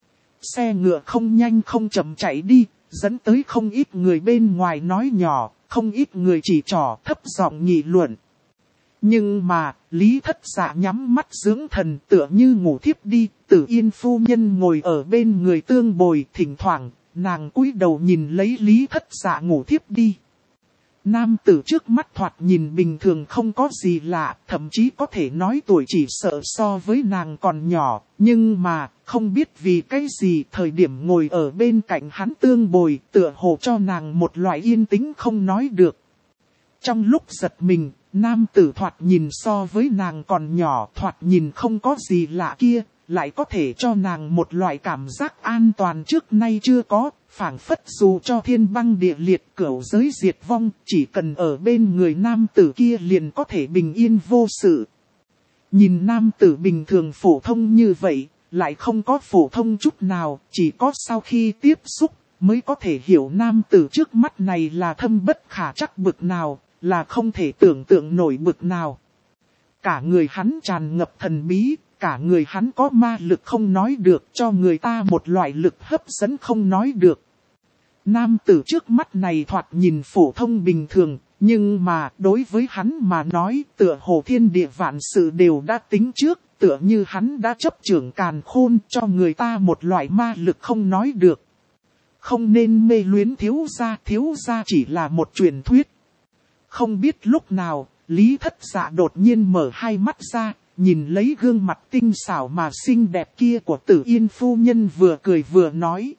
[SPEAKER 1] Xe ngựa không nhanh không chậm chạy đi, dẫn tới không ít người bên ngoài nói nhỏ, không ít người chỉ trỏ thấp giọng nghị luận. Nhưng mà, Lý Thất Dạ nhắm mắt dưỡng thần tựa như ngủ thiếp đi, Tử Yên phu nhân ngồi ở bên người tương bồi, thỉnh thoảng, nàng cúi đầu nhìn lấy Lý Thất Dạ ngủ thiếp đi. Nam tử trước mắt thoạt nhìn bình thường không có gì lạ, thậm chí có thể nói tuổi chỉ sợ so với nàng còn nhỏ, nhưng mà, không biết vì cái gì thời điểm ngồi ở bên cạnh hắn tương bồi, tựa hồ cho nàng một loại yên tĩnh không nói được. Trong lúc giật mình, nam tử thoạt nhìn so với nàng còn nhỏ, thoạt nhìn không có gì lạ kia, lại có thể cho nàng một loại cảm giác an toàn trước nay chưa có, phảng phất dù cho thiên băng địa liệt cửu giới diệt vong, chỉ cần ở bên người nam tử kia liền có thể bình yên vô sự. Nhìn nam tử bình thường phổ thông như vậy, lại không có phổ thông chút nào, chỉ có sau khi tiếp xúc, mới có thể hiểu nam tử trước mắt này là thâm bất khả trắc bực nào, là không thể tưởng tượng nổi bực nào. Cả người hắn tràn ngập thần bí, cả người hắn có ma lực không nói được, cho người ta một loại lực hấp dẫn không nói được. Nam tử trước mắt này thoạt nhìn phổ thông bình thường, nhưng mà đối với hắn mà nói tựa hồ thiên địa vạn sự đều đã tính trước, tựa như hắn đã chấp trưởng càn khôn cho người ta một loại ma lực không nói được. Không nên mê luyến thiếu gia chỉ là một truyền thuyết. Không biết lúc nào, Lý Thất Dạ đột nhiên mở hai mắt ra, nhìn lấy gương mặt tinh xảo mà xinh đẹp kia của Tử Yên phu nhân vừa cười vừa nói.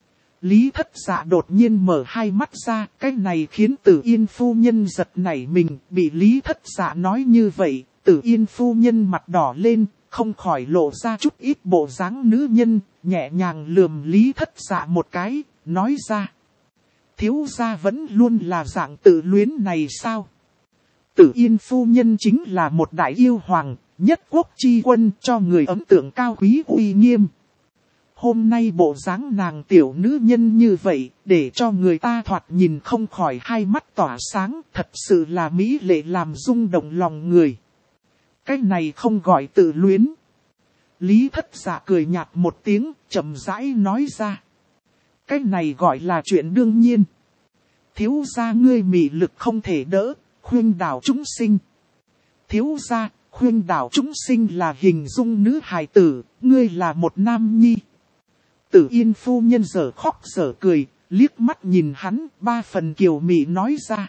[SPEAKER 1] Lý Thất Dạ đột nhiên mở hai mắt ra, cái này khiến Tử Yên phu nhân giật nảy mình, bị Lý Thất Dạ nói như vậy, Tử Yên phu nhân mặt đỏ lên, không khỏi lộ ra chút ít bộ dáng nữ nhân, nhẹ nhàng lườm Lý Thất Dạ một cái, nói ra. Thiếu gia vẫn luôn là dạng tự luyến này sao? Tử Yên phu nhân chính là một đại yêu hoàng, nhất quốc chi quân cho người ấn tượng cao quý uy nghiêm. Hôm nay bộ dáng nàng tiểu nữ nhân như vậy, để cho người ta thoạt nhìn không khỏi hai mắt tỏa sáng, thật sự là mỹ lệ làm rung động lòng người. Cái này không gọi tự luyến. Lý Thất Dạ cười nhạt một tiếng, chậm rãi nói ra. Cái này gọi là chuyện đương nhiên. Thiếu gia ngươi mị lực không thể đỡ, khuyên đảo chúng sinh. Thiếu gia, khuyên đảo chúng sinh là hình dung nữ hài tử, ngươi là một nam nhi. Tử Yên phu nhân dở khóc dở cười, liếc mắt nhìn hắn, ba phần kiều mị nói ra.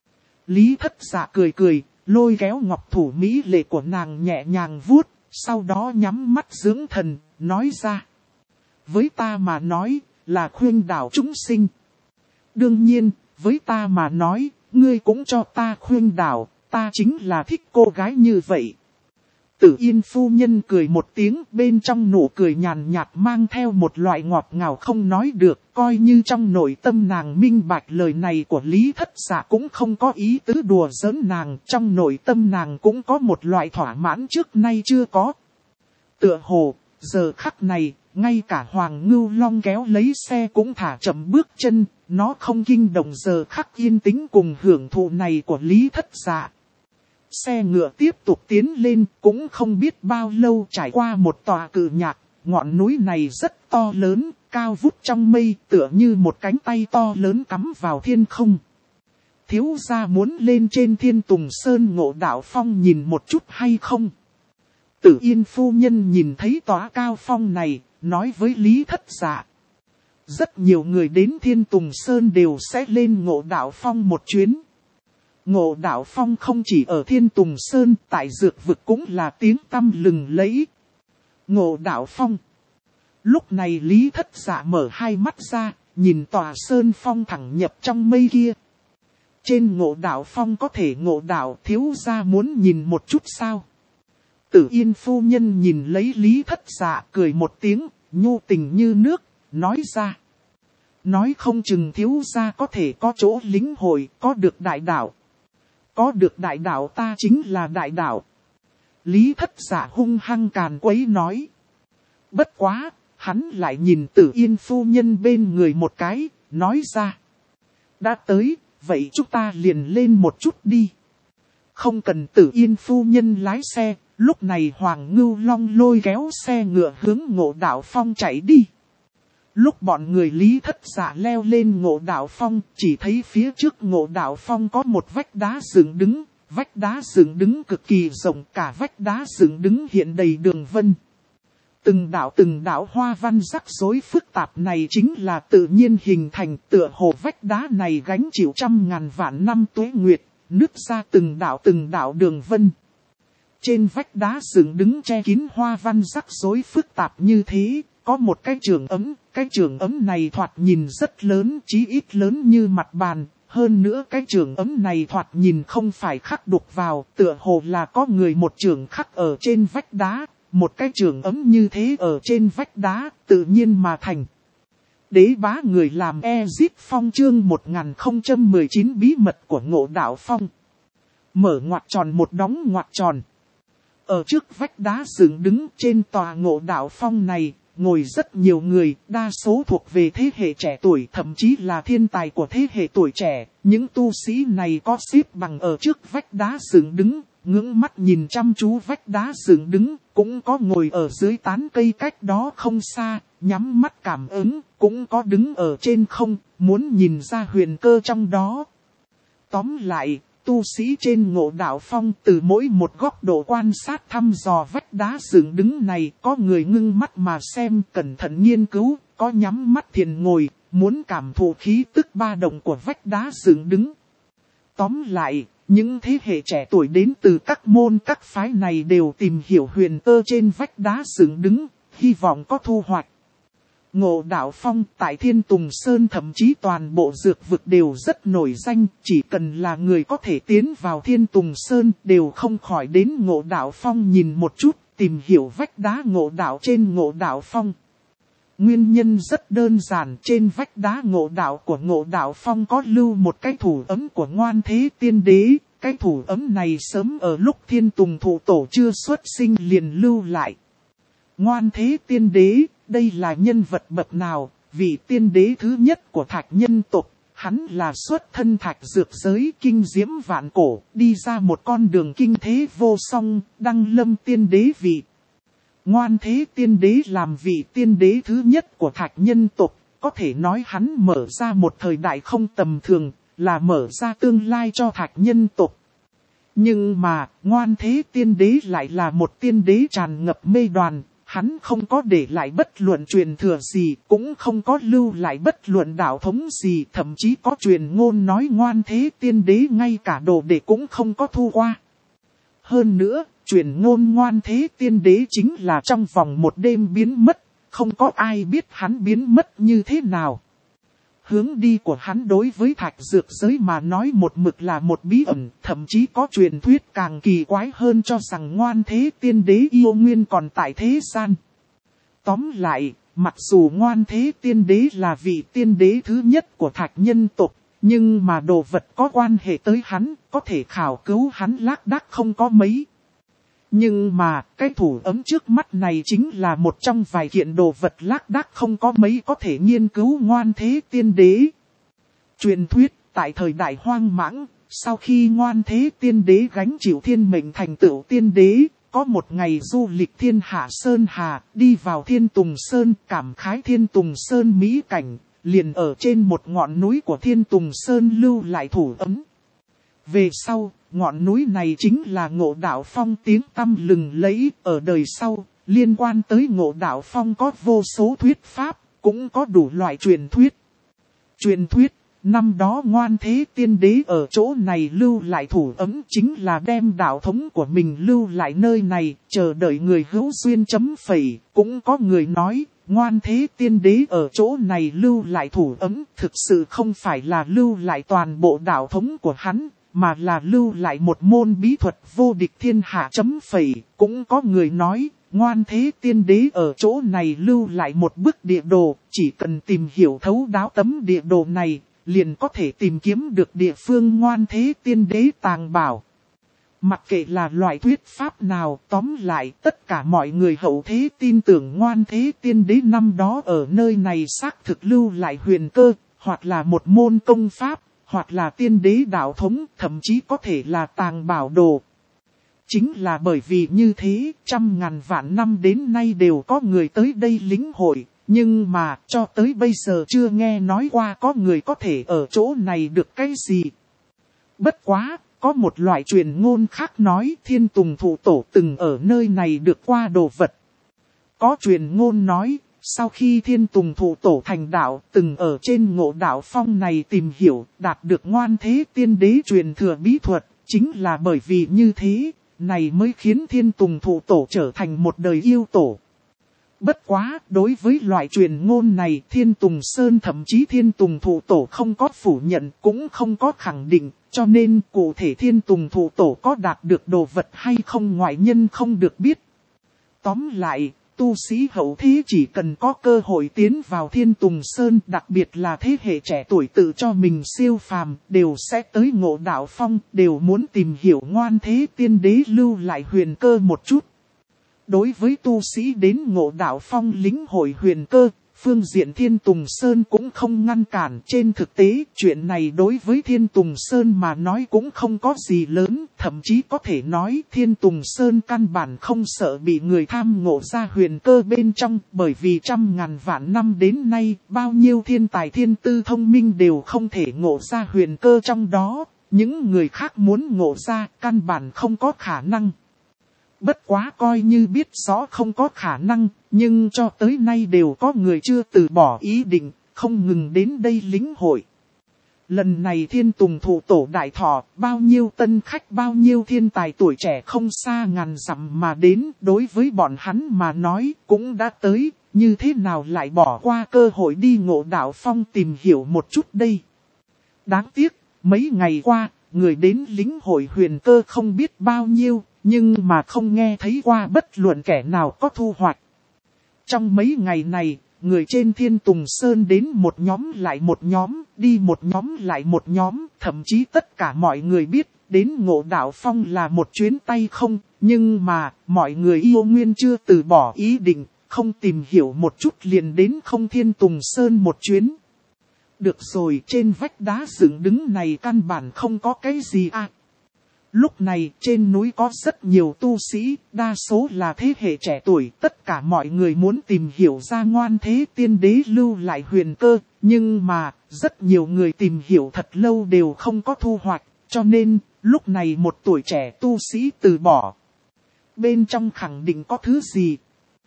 [SPEAKER 1] Lý Thất Dạ cười cười, lôi kéo ngọc thủ mỹ lệ của nàng nhẹ nhàng vuốt, sau đó nhắm mắt dưỡng thần, nói ra. Với ta mà nói, là khuyên đảo chúng sinh. Đương nhiên, với ta mà nói, ngươi cũng cho ta khuyên đảo, ta chính là thích cô gái như vậy. Tử Yên phu nhân cười một tiếng, bên trong nụ cười nhàn nhạt mang theo một loại ngọt ngào không nói được, coi như trong nội tâm nàng minh bạch lời này của Lý Thất Dạ cũng không có ý tứ đùa giỡn nàng, trong nội tâm nàng cũng có một loại thỏa mãn trước nay chưa có. Tựa hồ, giờ khắc này, ngay cả Hoàng Ngưu Long kéo lấy xe cũng thả chậm bước chân, nó không kinh động giờ khắc yên tĩnh cùng hưởng thụ này của Lý Thất Dạ. Xe ngựa tiếp tục tiến lên, cũng không biết bao lâu trải qua một tòa cự nhạc, ngọn núi này rất to lớn, cao vút trong mây, tựa như một cánh tay to lớn cắm vào thiên không. thiếu gia muốn lên trên Thiên Tùng Sơn Ngộ Đạo Phong nhìn một chút hay không? Tử Yên phu nhân nhìn thấy tòa cao phong này, nói với Lý Thất Dạ. Rất nhiều người đến Thiên Tùng Sơn đều sẽ lên Ngộ Đạo Phong một chuyến. Ngộ Đạo Phong không chỉ ở Thiên Tùng Sơn, tại Dược Vực cũng là tiếng tăm lừng lẫy. Ngộ Đạo Phong. Lúc này Lý Thất Dạ mở hai mắt ra, nhìn tòa Sơn Phong thẳng nhập trong mây kia. Trên Ngộ Đạo Phong có thể ngộ đạo, thiếu gia muốn nhìn một chút sao? Tử Yên phu nhân nhìn lấy Lý Thất Dạ cười một tiếng, nhu tình như nước, nói ra. Nói không chừng thiếu gia có thể có chỗ lĩnh hội, có được đại đạo. Có được đại đạo ta chính là đại đạo. Lý Thất Dạ hung hăng càn quấy nói. Bất quá, hắn lại nhìn Tử Yên phu nhân bên người một cái, nói ra. Đã tới, vậy chúng ta liền lên một chút đi. Không cần Tử Yên phu nhân lái xe, lúc này Hoàng Ngưu Long lôi kéo xe ngựa hướng Ngộ Đạo Phong chạy đi. Lúc bọn người Lý Thất Dạ leo lên Ngộ Đạo Phong, chỉ thấy phía trước Ngộ Đạo Phong có một vách đá dựng đứng. Vách đá dựng đứng cực kỳ rộng, cả vách đá dựng đứng hiện đầy đường vân. Từng đạo hoa văn rắc rối phức tạp này chính là tự nhiên hình thành, tựa hồ vách đá này gánh chịu trăm ngàn vạn năm tuế nguyệt, nứt ra từng đạo đường vân. Trên vách đá dựng đứng che kín hoa văn rắc rối phức tạp như thế, có một cái trường ấm, cái trường ấm này thoạt nhìn rất lớn, chí ít lớn như mặt bàn. Hơn nữa cái trường ấm này thoạt nhìn không phải khắc đục vào, tựa hồ là có người một trường khắc ở trên vách đá. Một cái trường ấm như thế ở trên vách đá, tự nhiên mà thành. Đế bá người làm Ezip Phong chương 1019 bí mật của Ngộ Đạo Phong. Mở ngoặc tròn một đóng ngoặc tròn. Ở trước vách đá dựng đứng trên tòa Ngộ Đạo Phong này, ngồi rất nhiều người, đa số thuộc về thế hệ trẻ tuổi, thậm chí là thiên tài của thế hệ tuổi trẻ. Những tu sĩ này có xếp bằng ở trước vách đá dựng đứng, ngưỡng mắt nhìn chăm chú vách đá dựng đứng, cũng có ngồi ở dưới tán cây cách đó không xa, nhắm mắt cảm ứng, cũng có đứng ở trên không, muốn nhìn ra huyền cơ trong đó. Tóm lại, tu sĩ trên Ngộ Đạo Phong từ mỗi một góc độ quan sát thăm dò vách đá dựng đứng này, có người ngưng mắt mà xem, cẩn thận nghiên cứu, có nhắm mắt thiền ngồi, muốn cảm thụ khí tức ba động của vách đá dựng đứng. Tóm lại, những thế hệ trẻ tuổi đến từ các môn các phái này đều tìm hiểu huyền cơ trên vách đá dựng đứng, hy vọng có thu hoạch. Ngộ Đạo Phong tại Thiên Tùng Sơn thậm chí toàn bộ Dược Vực đều rất nổi danh, chỉ cần là người có thể tiến vào Thiên Tùng Sơn đều không khỏi đến Ngộ Đạo Phong nhìn một chút, tìm hiểu vách đá Ngộ Đạo trên Ngộ Đạo Phong. Nguyên nhân rất đơn giản, trên vách đá Ngộ Đạo của Ngộ Đạo Phong có lưu một cái thủ ấm của Ngoan Thế Tiên Đế. Cái thủ ấm này sớm ở lúc Thiên Tùng Thụ Tổ chưa xuất sinh liền lưu lại. Ngoan Thế Tiên Đế, đây là nhân vật bậc nào? Vị tiên đế thứ nhất của Thạch nhân tộc, hắn là xuất thân Thạch dược giới kinh diễm vạn cổ, đi ra một con đường kinh thế vô song, đăng lâm tiên đế vị. Ngoan Thế Tiên Đế làm vị tiên đế thứ nhất của Thạch nhân tộc, có thể nói hắn mở ra một thời đại không tầm thường, là mở ra tương lai cho Thạch nhân tộc. Nhưng mà, Ngoan Thế Tiên Đế lại là một tiên đế tràn ngập mê đoàn, hắn không có để lại bất luận truyền thừa gì, cũng không có lưu lại bất luận đạo thống gì, thậm chí có truyền ngôn nói Ngoan Thế Tiên Đế ngay cả đồ đệ cũng không có thu qua. Hơn nữa, truyền ngôn Ngoan Thế Tiên Đế chính là trong vòng một đêm biến mất, không có ai biết hắn biến mất như thế nào. Hướng đi của hắn đối với Thạch dược giới mà nói một mực là một bí ẩn, thậm chí có truyền thuyết càng kỳ quái hơn cho rằng Ngoan Thế Tiên Đế yêu nguyên còn tại thế gian. Tóm lại, mặc dù Ngoan Thế Tiên Đế là vị tiên đế thứ nhất của Thạch nhân tộc, nhưng mà đồ vật có quan hệ tới hắn, có thể khảo cứu hắn lác đác không có mấy. Nhưng mà, cái thủ ấm trước mắt này chính là một trong vài kiện đồ vật lác đác không có mấy có thể nghiên cứu Ngoan Thế Tiên Đế. Truyền thuyết, tại thời đại hoang mãng, sau khi Ngoan Thế Tiên Đế gánh chịu thiên mệnh thành tựu tiên đế, có một ngày du lịch thiên hạ Sơn Hà, đi vào Thiên Tùng Sơn, cảm khái Thiên Tùng Sơn mỹ cảnh, liền ở trên một ngọn núi của Thiên Tùng Sơn lưu lại thủ ấm. Về sau, ngọn núi này chính là Ngộ Đạo Phong tiếng tăm lừng lẫy. Ở đời sau, liên quan tới Ngộ Đạo Phong có vô số thuyết pháp, cũng có đủ loại truyền thuyết. Truyền thuyết, năm đó Ngoan Thế Tiên Đế ở chỗ này lưu lại thủ ấm chính là đem đạo thống của mình lưu lại nơi này, chờ đợi người hữu duyên chấm phẩy. Cũng có người nói, Ngoan Thế Tiên Đế ở chỗ này lưu lại thủ ấm thực sự không phải là lưu lại toàn bộ đạo thống của hắn, mà là lưu lại một môn bí thuật vô địch thiên hạ chấm phẩy. Cũng có người nói, Ngoan Thế Tiên Đế ở chỗ này lưu lại một bức địa đồ, chỉ cần tìm hiểu thấu đáo tấm địa đồ này, liền có thể tìm kiếm được địa phương Ngoan Thế Tiên Đế tàng bảo. Mặc kệ là loại thuyết pháp nào, tóm lại tất cả mọi người hậu thế tin tưởng Ngoan Thế Tiên Đế năm đó ở nơi này xác thực lưu lại huyền cơ, hoặc là một môn công pháp, hoặc là tiên đế đạo thống, thậm chí có thể là tàng bảo đồ. Chính là bởi vì như thế, trăm ngàn vạn năm đến nay đều có người tới đây lĩnh hội, nhưng mà cho tới bây giờ chưa nghe nói qua có người có thể ở chỗ này được cái gì. Bất quá, có một loại truyền ngôn khác nói Thiên Tùng Thụ Tổ từng ở nơi này được qua đồ vật. Có truyền ngôn nói, sau khi Thiên Tùng Thụ Tổ thành đạo, từng ở trên Ngộ Đạo Phong này tìm hiểu, đạt được Ngoan Thế Tiên Đế truyền thừa bí thuật, chính là bởi vì như thế, này mới khiến Thiên Tùng Thụ Tổ trở thành một đời yêu tổ. Bất quá, đối với loại truyền ngôn này, Thiên Tùng Sơn thậm chí Thiên Tùng Thụ Tổ không có phủ nhận, cũng không có khẳng định, cho nên cụ thể Thiên Tùng Thụ Tổ có đạt được đồ vật hay không ngoại nhân không được biết. Tóm lại, tu sĩ hậu thế chỉ cần có cơ hội tiến vào Thiên Tùng Sơn, đặc biệt là thế hệ trẻ tuổi tự cho mình siêu phàm, đều sẽ tới Ngộ Đạo Phong, đều muốn tìm hiểu Ngoan Thế Tiên Đế lưu lại huyền cơ một chút. Đối với tu sĩ đến Ngộ Đạo Phong lĩnh hội huyền cơ, phương diện Thiên Tùng Sơn cũng không ngăn cản. Trên thực tế, chuyện này đối với Thiên Tùng Sơn mà nói cũng không có gì lớn, thậm chí có thể nói Thiên Tùng Sơn căn bản không sợ bị người tham ngộ ra huyền cơ bên trong, bởi vì trăm ngàn vạn năm đến nay, bao nhiêu thiên tài thiên tư thông minh đều không thể ngộ ra huyền cơ trong đó, những người khác muốn ngộ ra căn bản không có khả năng. Bất quá coi như biết rõ không có khả năng, nhưng cho tới nay đều có người chưa từ bỏ ý định, không ngừng đến đây lĩnh hội. Lần này Thiên Tùng Thụ Tổ đại thọ, bao nhiêu tân khách bao nhiêu thiên tài tuổi trẻ không xa ngàn dặm mà đến, đối với bọn hắn mà nói cũng đã tới, như thế nào lại bỏ qua cơ hội đi Ngộ Đạo Phong tìm hiểu một chút đây. Đáng tiếc, mấy ngày qua, người đến lĩnh hội huyền cơ không biết bao nhiêu, nhưng mà không nghe thấy qua bất luận kẻ nào có thu hoạch. Trong mấy ngày này, người trên Thiên Tùng Sơn đến một nhóm lại một nhóm, đi một nhóm lại một nhóm, thậm chí tất cả mọi người biết, đến Ngộ Đạo Phong là một chuyến tay không, nhưng mà, mọi người yêu nguyên chưa từ bỏ ý định, không tìm hiểu một chút liền đến không Thiên Tùng Sơn một chuyến. Được rồi, trên vách đá dựng đứng này căn bản không có cái gì à. Lúc này trên núi có rất nhiều tu sĩ, đa số là thế hệ trẻ tuổi, tất cả mọi người muốn tìm hiểu ra Ngoan Thế Tiên Đế lưu lại huyền cơ, nhưng mà rất nhiều người tìm hiểu thật lâu đều không có thu hoạch, cho nên lúc này một tuổi trẻ tu sĩ từ bỏ. Bên trong khẳng định có thứ gì.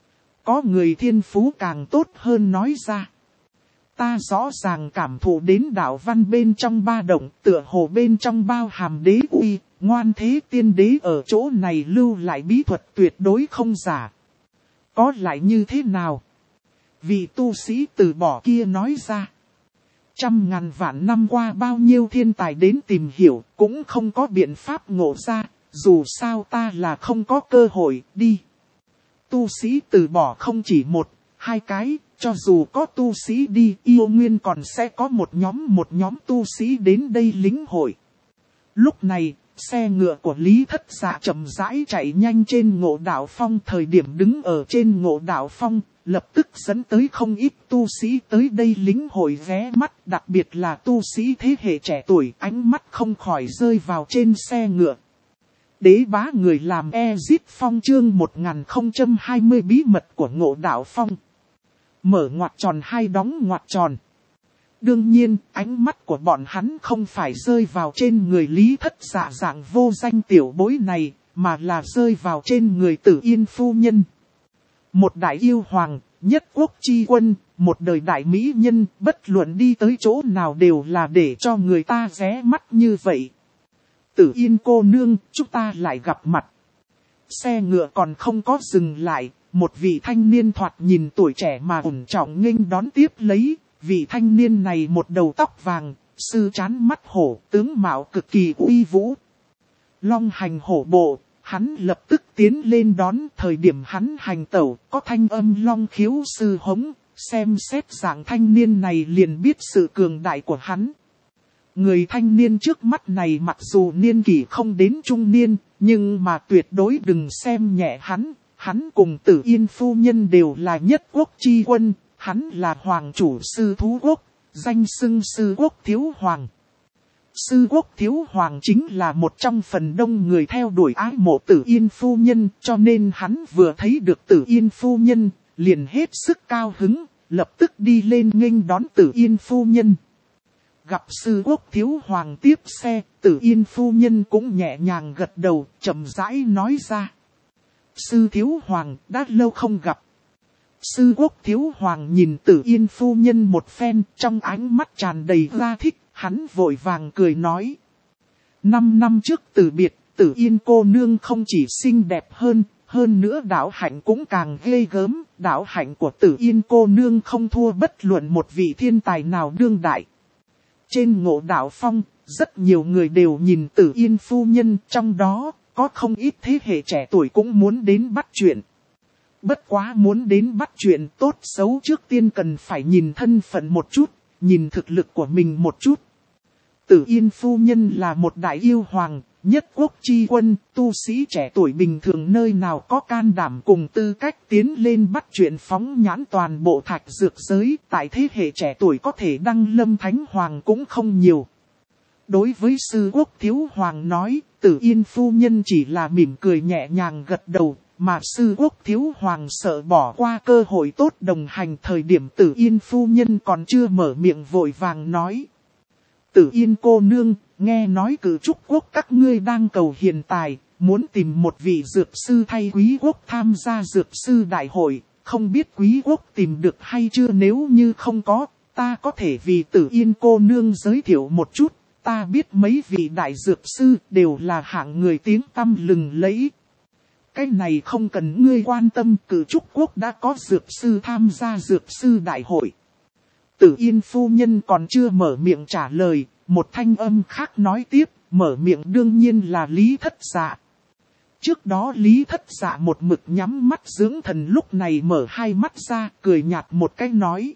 [SPEAKER 1] Có người thiên phú càng tốt hơn nói ra. Ta rõ ràng cảm thụ đến đạo văn bên trong ba động, tựa hồ bên trong bao hàm đế uy, Ngoan Thế Tiên Đế ở chỗ này lưu lại bí thuật tuyệt đối không giả. Có lại như thế nào? Vị tu sĩ từ bỏ kia nói ra. Trăm ngàn vạn năm qua bao nhiêu thiên tài đến tìm hiểu, cũng không có biện pháp ngộ ra, dù sao ta là không có cơ hội, đi. Tu sĩ từ bỏ không chỉ một, hai cái. Cho dù có tu sĩ đi, yêu nguyên còn sẽ có một nhóm tu sĩ đến đây lĩnh hội. Lúc này, xe ngựa của Lý Thất Dạ chậm rãi chạy nhanh trên Ngộ Đạo Phong, thời điểm đứng ở trên Ngộ Đạo Phong, lập tức dẫn tới không ít tu sĩ tới đây lĩnh hội ghé mắt, đặc biệt là tu sĩ thế hệ trẻ tuổi, ánh mắt không khỏi rơi vào trên xe ngựa. Đế bá người làm Ezit Phong chương 1020 bí mật của Ngộ Đạo Phong. Mở ngoặc tròn hai đóng ngoặc tròn. Đương nhiên, ánh mắt của bọn hắn không phải rơi vào trên người Lý Thất Dạ dạng vô danh tiểu bối này, mà là rơi vào trên người Tử Yên phu nhân. Một đại yêu hoàng, nhất quốc chi quân, một đời đại mỹ nhân, bất luận đi tới chỗ nào đều là để cho người ta ré mắt như vậy. Tử Yên cô nương, chúng ta lại gặp mặt. Xe ngựa còn không có dừng lại, một vị thanh niên thoạt nhìn tuổi trẻ mà ổn trọng nghênh đón tiếp lấy. Vị thanh niên này một đầu tóc vàng, sư trán mắt hổ, tướng mạo cực kỳ uy vũ. Long hành hổ bộ, hắn lập tức tiến lên đón. Thời điểm hắn hành tẩu, có thanh âm long khiếu sư hống, xem xét dạng thanh niên này liền biết sự cường đại của hắn. Người thanh niên trước mắt này mặc dù niên kỷ không đến trung niên, nhưng mà tuyệt đối đừng xem nhẹ hắn. Hắn cùng Tử Yên phu nhân đều là nhất quốc chi quân, hắn là hoàng chủ sư thú quốc, danh xưng sư quốc thiếu hoàng. Sư quốc thiếu hoàng chính là một trong phần đông người theo đuổi ái mộ Tử Yên phu nhân, cho nên hắn vừa thấy được Tử Yên phu nhân, liền hết sức cao hứng, lập tức đi lên nghênh đón Tử Yên phu nhân. Gặp sư quốc thiếu hoàng tiếp xe, Tử Yên phu nhân cũng nhẹ nhàng gật đầu, chậm rãi nói ra. Sư thiếu hoàng, đã lâu không gặp. Sư quốc thiếu hoàng nhìn Tử Yên phu nhân một phen, trong ánh mắt tràn đầy ra thích, hắn vội vàng cười nói. 5 năm trước từ biệt, Tử Yên cô nương không chỉ xinh đẹp hơn nữa đạo hạnh cũng càng ghê gớm. Đạo hạnh của Tử Yên cô nương không thua bất luận một vị thiên tài nào đương đại. Trên Ngộ Đạo Phong, rất nhiều người đều nhìn Tử Yên phu nhân, trong đó có không ít thế hệ trẻ tuổi cũng muốn đến bắt chuyện. Bất quá muốn đến bắt chuyện tốt xấu trước tiên cần phải nhìn thân phận một chút, nhìn thực lực của mình một chút. Tử Yên phu nhân là một đại yêu hoàng, nhất quốc chi quân, tu sĩ trẻ tuổi bình thường nơi nào có can đảm cùng tư cách tiến lên bắt chuyện phóng nhãn toàn bộ thạch dược giới. Tại thế hệ trẻ tuổi có thể đăng lâm thánh hoàng cũng không nhiều. Đối với sư quốc thiếu hoàng nói, Tử Yên phu nhân chỉ là mỉm cười nhẹ nhàng gật đầu. Mà sư quốc thiếu hoàng sợ bỏ qua cơ hội tốt đồng hành thời điểm Tử Yên phu nhân còn chưa mở miệng vội vàng nói. Tử Yên cô nương, nghe nói Cử Trúc quốc các ngươi đang cầu hiền tài, muốn tìm một vị dược sư thay quý quốc tham gia dược sư đại hội, không biết quý quốc tìm được hay chưa, nếu như không có, ta có thể vì Tử Yên cô nương giới thiệu một chút, ta biết mấy vị đại dược sư đều là hạng người tiếng tăm lừng lẫy. Cái này không cần ngươi quan tâm, Cử Trúc quốc đã có dược sư tham gia dược sư đại hội. Tử Yên phu nhân còn chưa mở miệng trả lời, một thanh âm khác nói tiếp, mở miệng đương nhiên là Lý Thất Dạ. Trước đó Lý Thất Dạ một mực nhắm mắt dưỡng thần, lúc này mở hai mắt ra, cười nhạt một cái nói.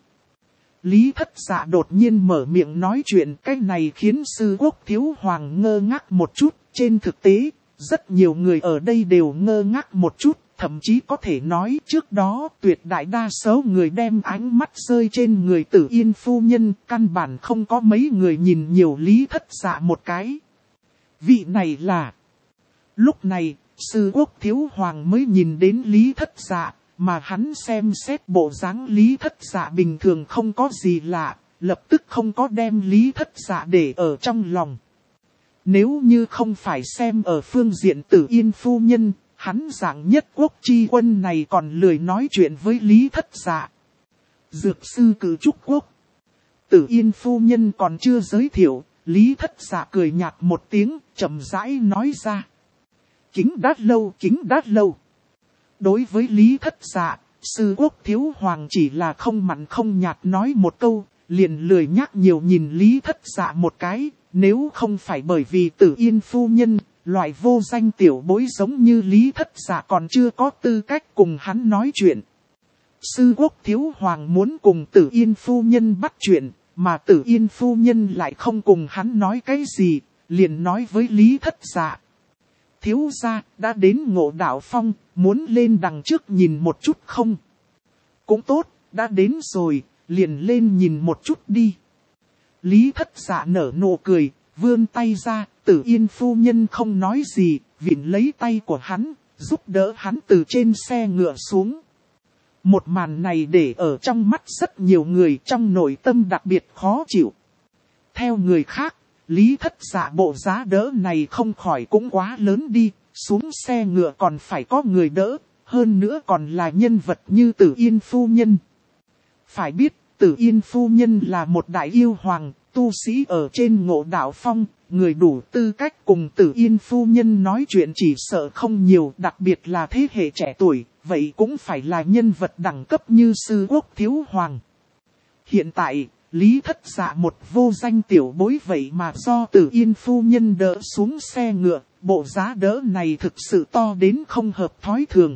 [SPEAKER 1] Lý Thất Dạ đột nhiên mở miệng nói chuyện, cái này khiến sư quốc thiếu hoàng ngơ ngác một chút. Trên thực tế, rất nhiều người ở đây đều ngơ ngác một chút, thậm chí có thể nói trước đó tuyệt đại đa số người đem ánh mắt rơi trên người Tử Yên phu nhân, căn bản không có mấy người nhìn nhiều Lý Thất Dạ một cái. Vị này là... Lúc này, sư quốc thiếu hoàng mới nhìn đến Lý Thất Dạ, mà hắn xem xét bộ dáng Lý Thất Dạ bình thường không có gì lạ, lập tức không có đem Lý Thất Dạ để ở trong lòng. Nếu như không phải xem ở phương diện Tử Yên phu nhân, hắn dạng nhất quốc chi quân này còn lười nói chuyện với Lý Thất Dạ. Dược sư Cử Trúc quốc. Tử Yên phu nhân còn chưa giới thiệu, Lý Thất Dạ cười nhạt một tiếng, chậm rãi nói ra. Kính đã lâu. Đối với Lý Thất Dạ, sư quốc thiếu hoàng chỉ là không mặn không nhạt nói một câu, liền lười nhắc nhiều nhìn Lý Thất Dạ một cái, nếu không phải bởi vì Tử Yên phu nhân, loại vô danh tiểu bối giống như Lý Thất Dạ còn chưa có tư cách cùng hắn nói chuyện. Sư quốc thiếu hoàng muốn cùng Tử Yên phu nhân bắt chuyện, mà Tử Yên phu nhân lại không cùng hắn nói cái gì, liền nói với Lý Thất Dạ. Thiếu gia đã đến Ngộ Đạo Phong, muốn lên đằng trước nhìn một chút không? Cũng tốt, đã đến rồi, liền lên nhìn một chút đi. Lý Thất Dạ nở nụ cười, vươn tay ra, Tử Yên phu nhân không nói gì, vịn lấy tay của hắn, giúp đỡ hắn từ trên xe ngựa xuống. Một màn này để ở trong mắt rất nhiều người trong nội tâm đặc biệt khó chịu. Theo người khác, Lý Thất Dạ bộ giá đỡ này không khỏi cũng quá lớn đi, xuống xe ngựa còn phải có người đỡ, hơn nữa còn là nhân vật như Tử Yên phu nhân. Phải biết, Tử Yên phu nhân là một đại yêu hoàng, tu sĩ ở trên Ngộ Đạo Phong, người đủ tư cách cùng Tử Yên phu nhân nói chuyện chỉ sợ không nhiều, đặc biệt là thế hệ trẻ tuổi, vậy cũng phải là nhân vật đẳng cấp như Sư Quốc Thiếu Hoàng. Hiện tại, Lý Thất Dạ một vô danh tiểu bối vậy mà do Tử Yên phu nhân đỡ xuống xe ngựa, bộ giá đỡ này thực sự to đến không hợp thói thường.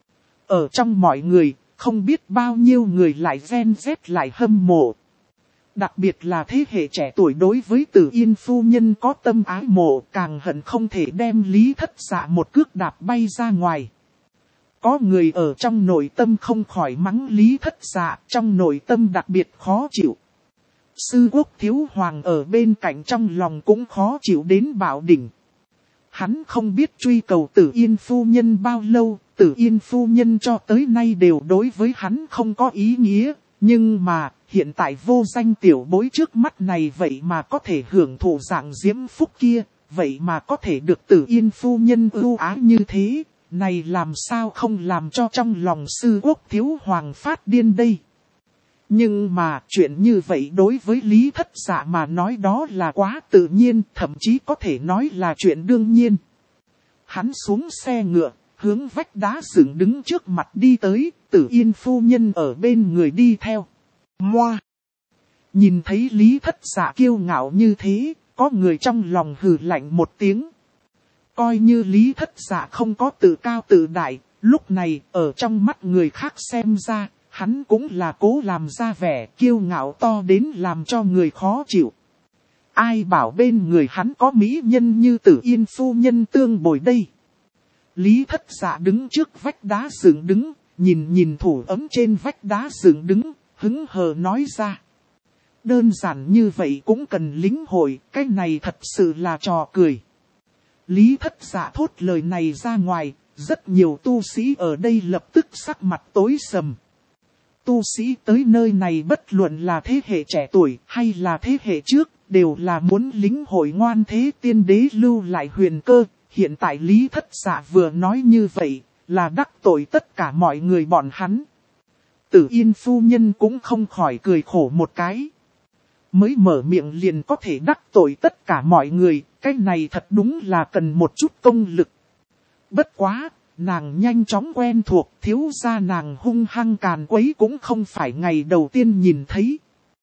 [SPEAKER 1] Ở trong mọi người, không biết bao nhiêu người lại ghen ghét lại hâm mộ. Đặc biệt là thế hệ trẻ tuổi đối với Tử Yên phu nhân có tâm ái mộ, càng hận không thể đem Lý Thất Dạ một cước đạp bay ra ngoài. Có người ở trong nội tâm không khỏi mắng Lý Thất Dạ, trong nội tâm đặc biệt khó chịu. Sư Quốc Thiếu Hoàng ở bên cạnh trong lòng cũng khó chịu đến bạo đỉnh. Hắn không biết truy cầu Tử Yên phu nhân bao lâu, Tử Yên phu nhân cho tới nay đều đối với hắn không có ý nghĩa, nhưng mà hiện tại vô danh tiểu bối trước mắt này vậy mà có thể hưởng thụ dạng diễm phúc kia, vậy mà có thể được Tử Yên phu nhân ưu ái như thế, này làm sao không làm cho trong lòng Sư Quốc Thiếu Hoàng phát điên đây. Nhưng mà chuyện như vậy đối với Lý Thất Dạ mà nói đó là quá tự nhiên, thậm chí có thể nói là chuyện đương nhiên. Hắn xuống xe ngựa, hướng vách đá dựng đứng trước mặt đi tới, Tử Yên phu nhân ở bên người đi theo. Moa! Nhìn thấy Lý Thất Dạ kiêu ngạo như thế, có người trong lòng hừ lạnh một tiếng. Coi như Lý Thất Dạ không có tự cao tự đại, lúc này ở trong mắt người khác xem ra, hắn cũng là cố làm ra vẻ kiêu ngạo to đến làm cho người khó chịu. Ai bảo bên người hắn có mỹ nhân như Tử Yên phu nhân tương bồi đây. Lý Thất Dạ đứng trước vách đá dựng đứng, nhìn thủ ấm trên vách đá dựng đứng, hứng hờ nói ra. Đơn giản như vậy cũng cần lĩnh hội, cái này thật sự là trò cười. Lý Thất Dạ thốt lời này ra ngoài, rất nhiều tu sĩ ở đây lập tức sắc mặt tối sầm. Tu sĩ tới nơi này bất luận là thế hệ trẻ tuổi hay là thế hệ trước, đều là muốn lĩnh hội ngoan thế tiên đế lưu lại huyền cơ. Hiện tại Lý Thất Dạ vừa nói như vậy, là đắc tội tất cả mọi người bọn hắn. Tử Yên phu nhân cũng không khỏi cười khổ một cái. Mới mở miệng liền có thể đắc tội tất cả mọi người, cái này thật đúng là cần một chút công lực. Bất quá, nàng nhanh chóng quen thuộc, thiếu gia nàng hung hăng càn quấy cũng không phải ngày đầu tiên nhìn thấy.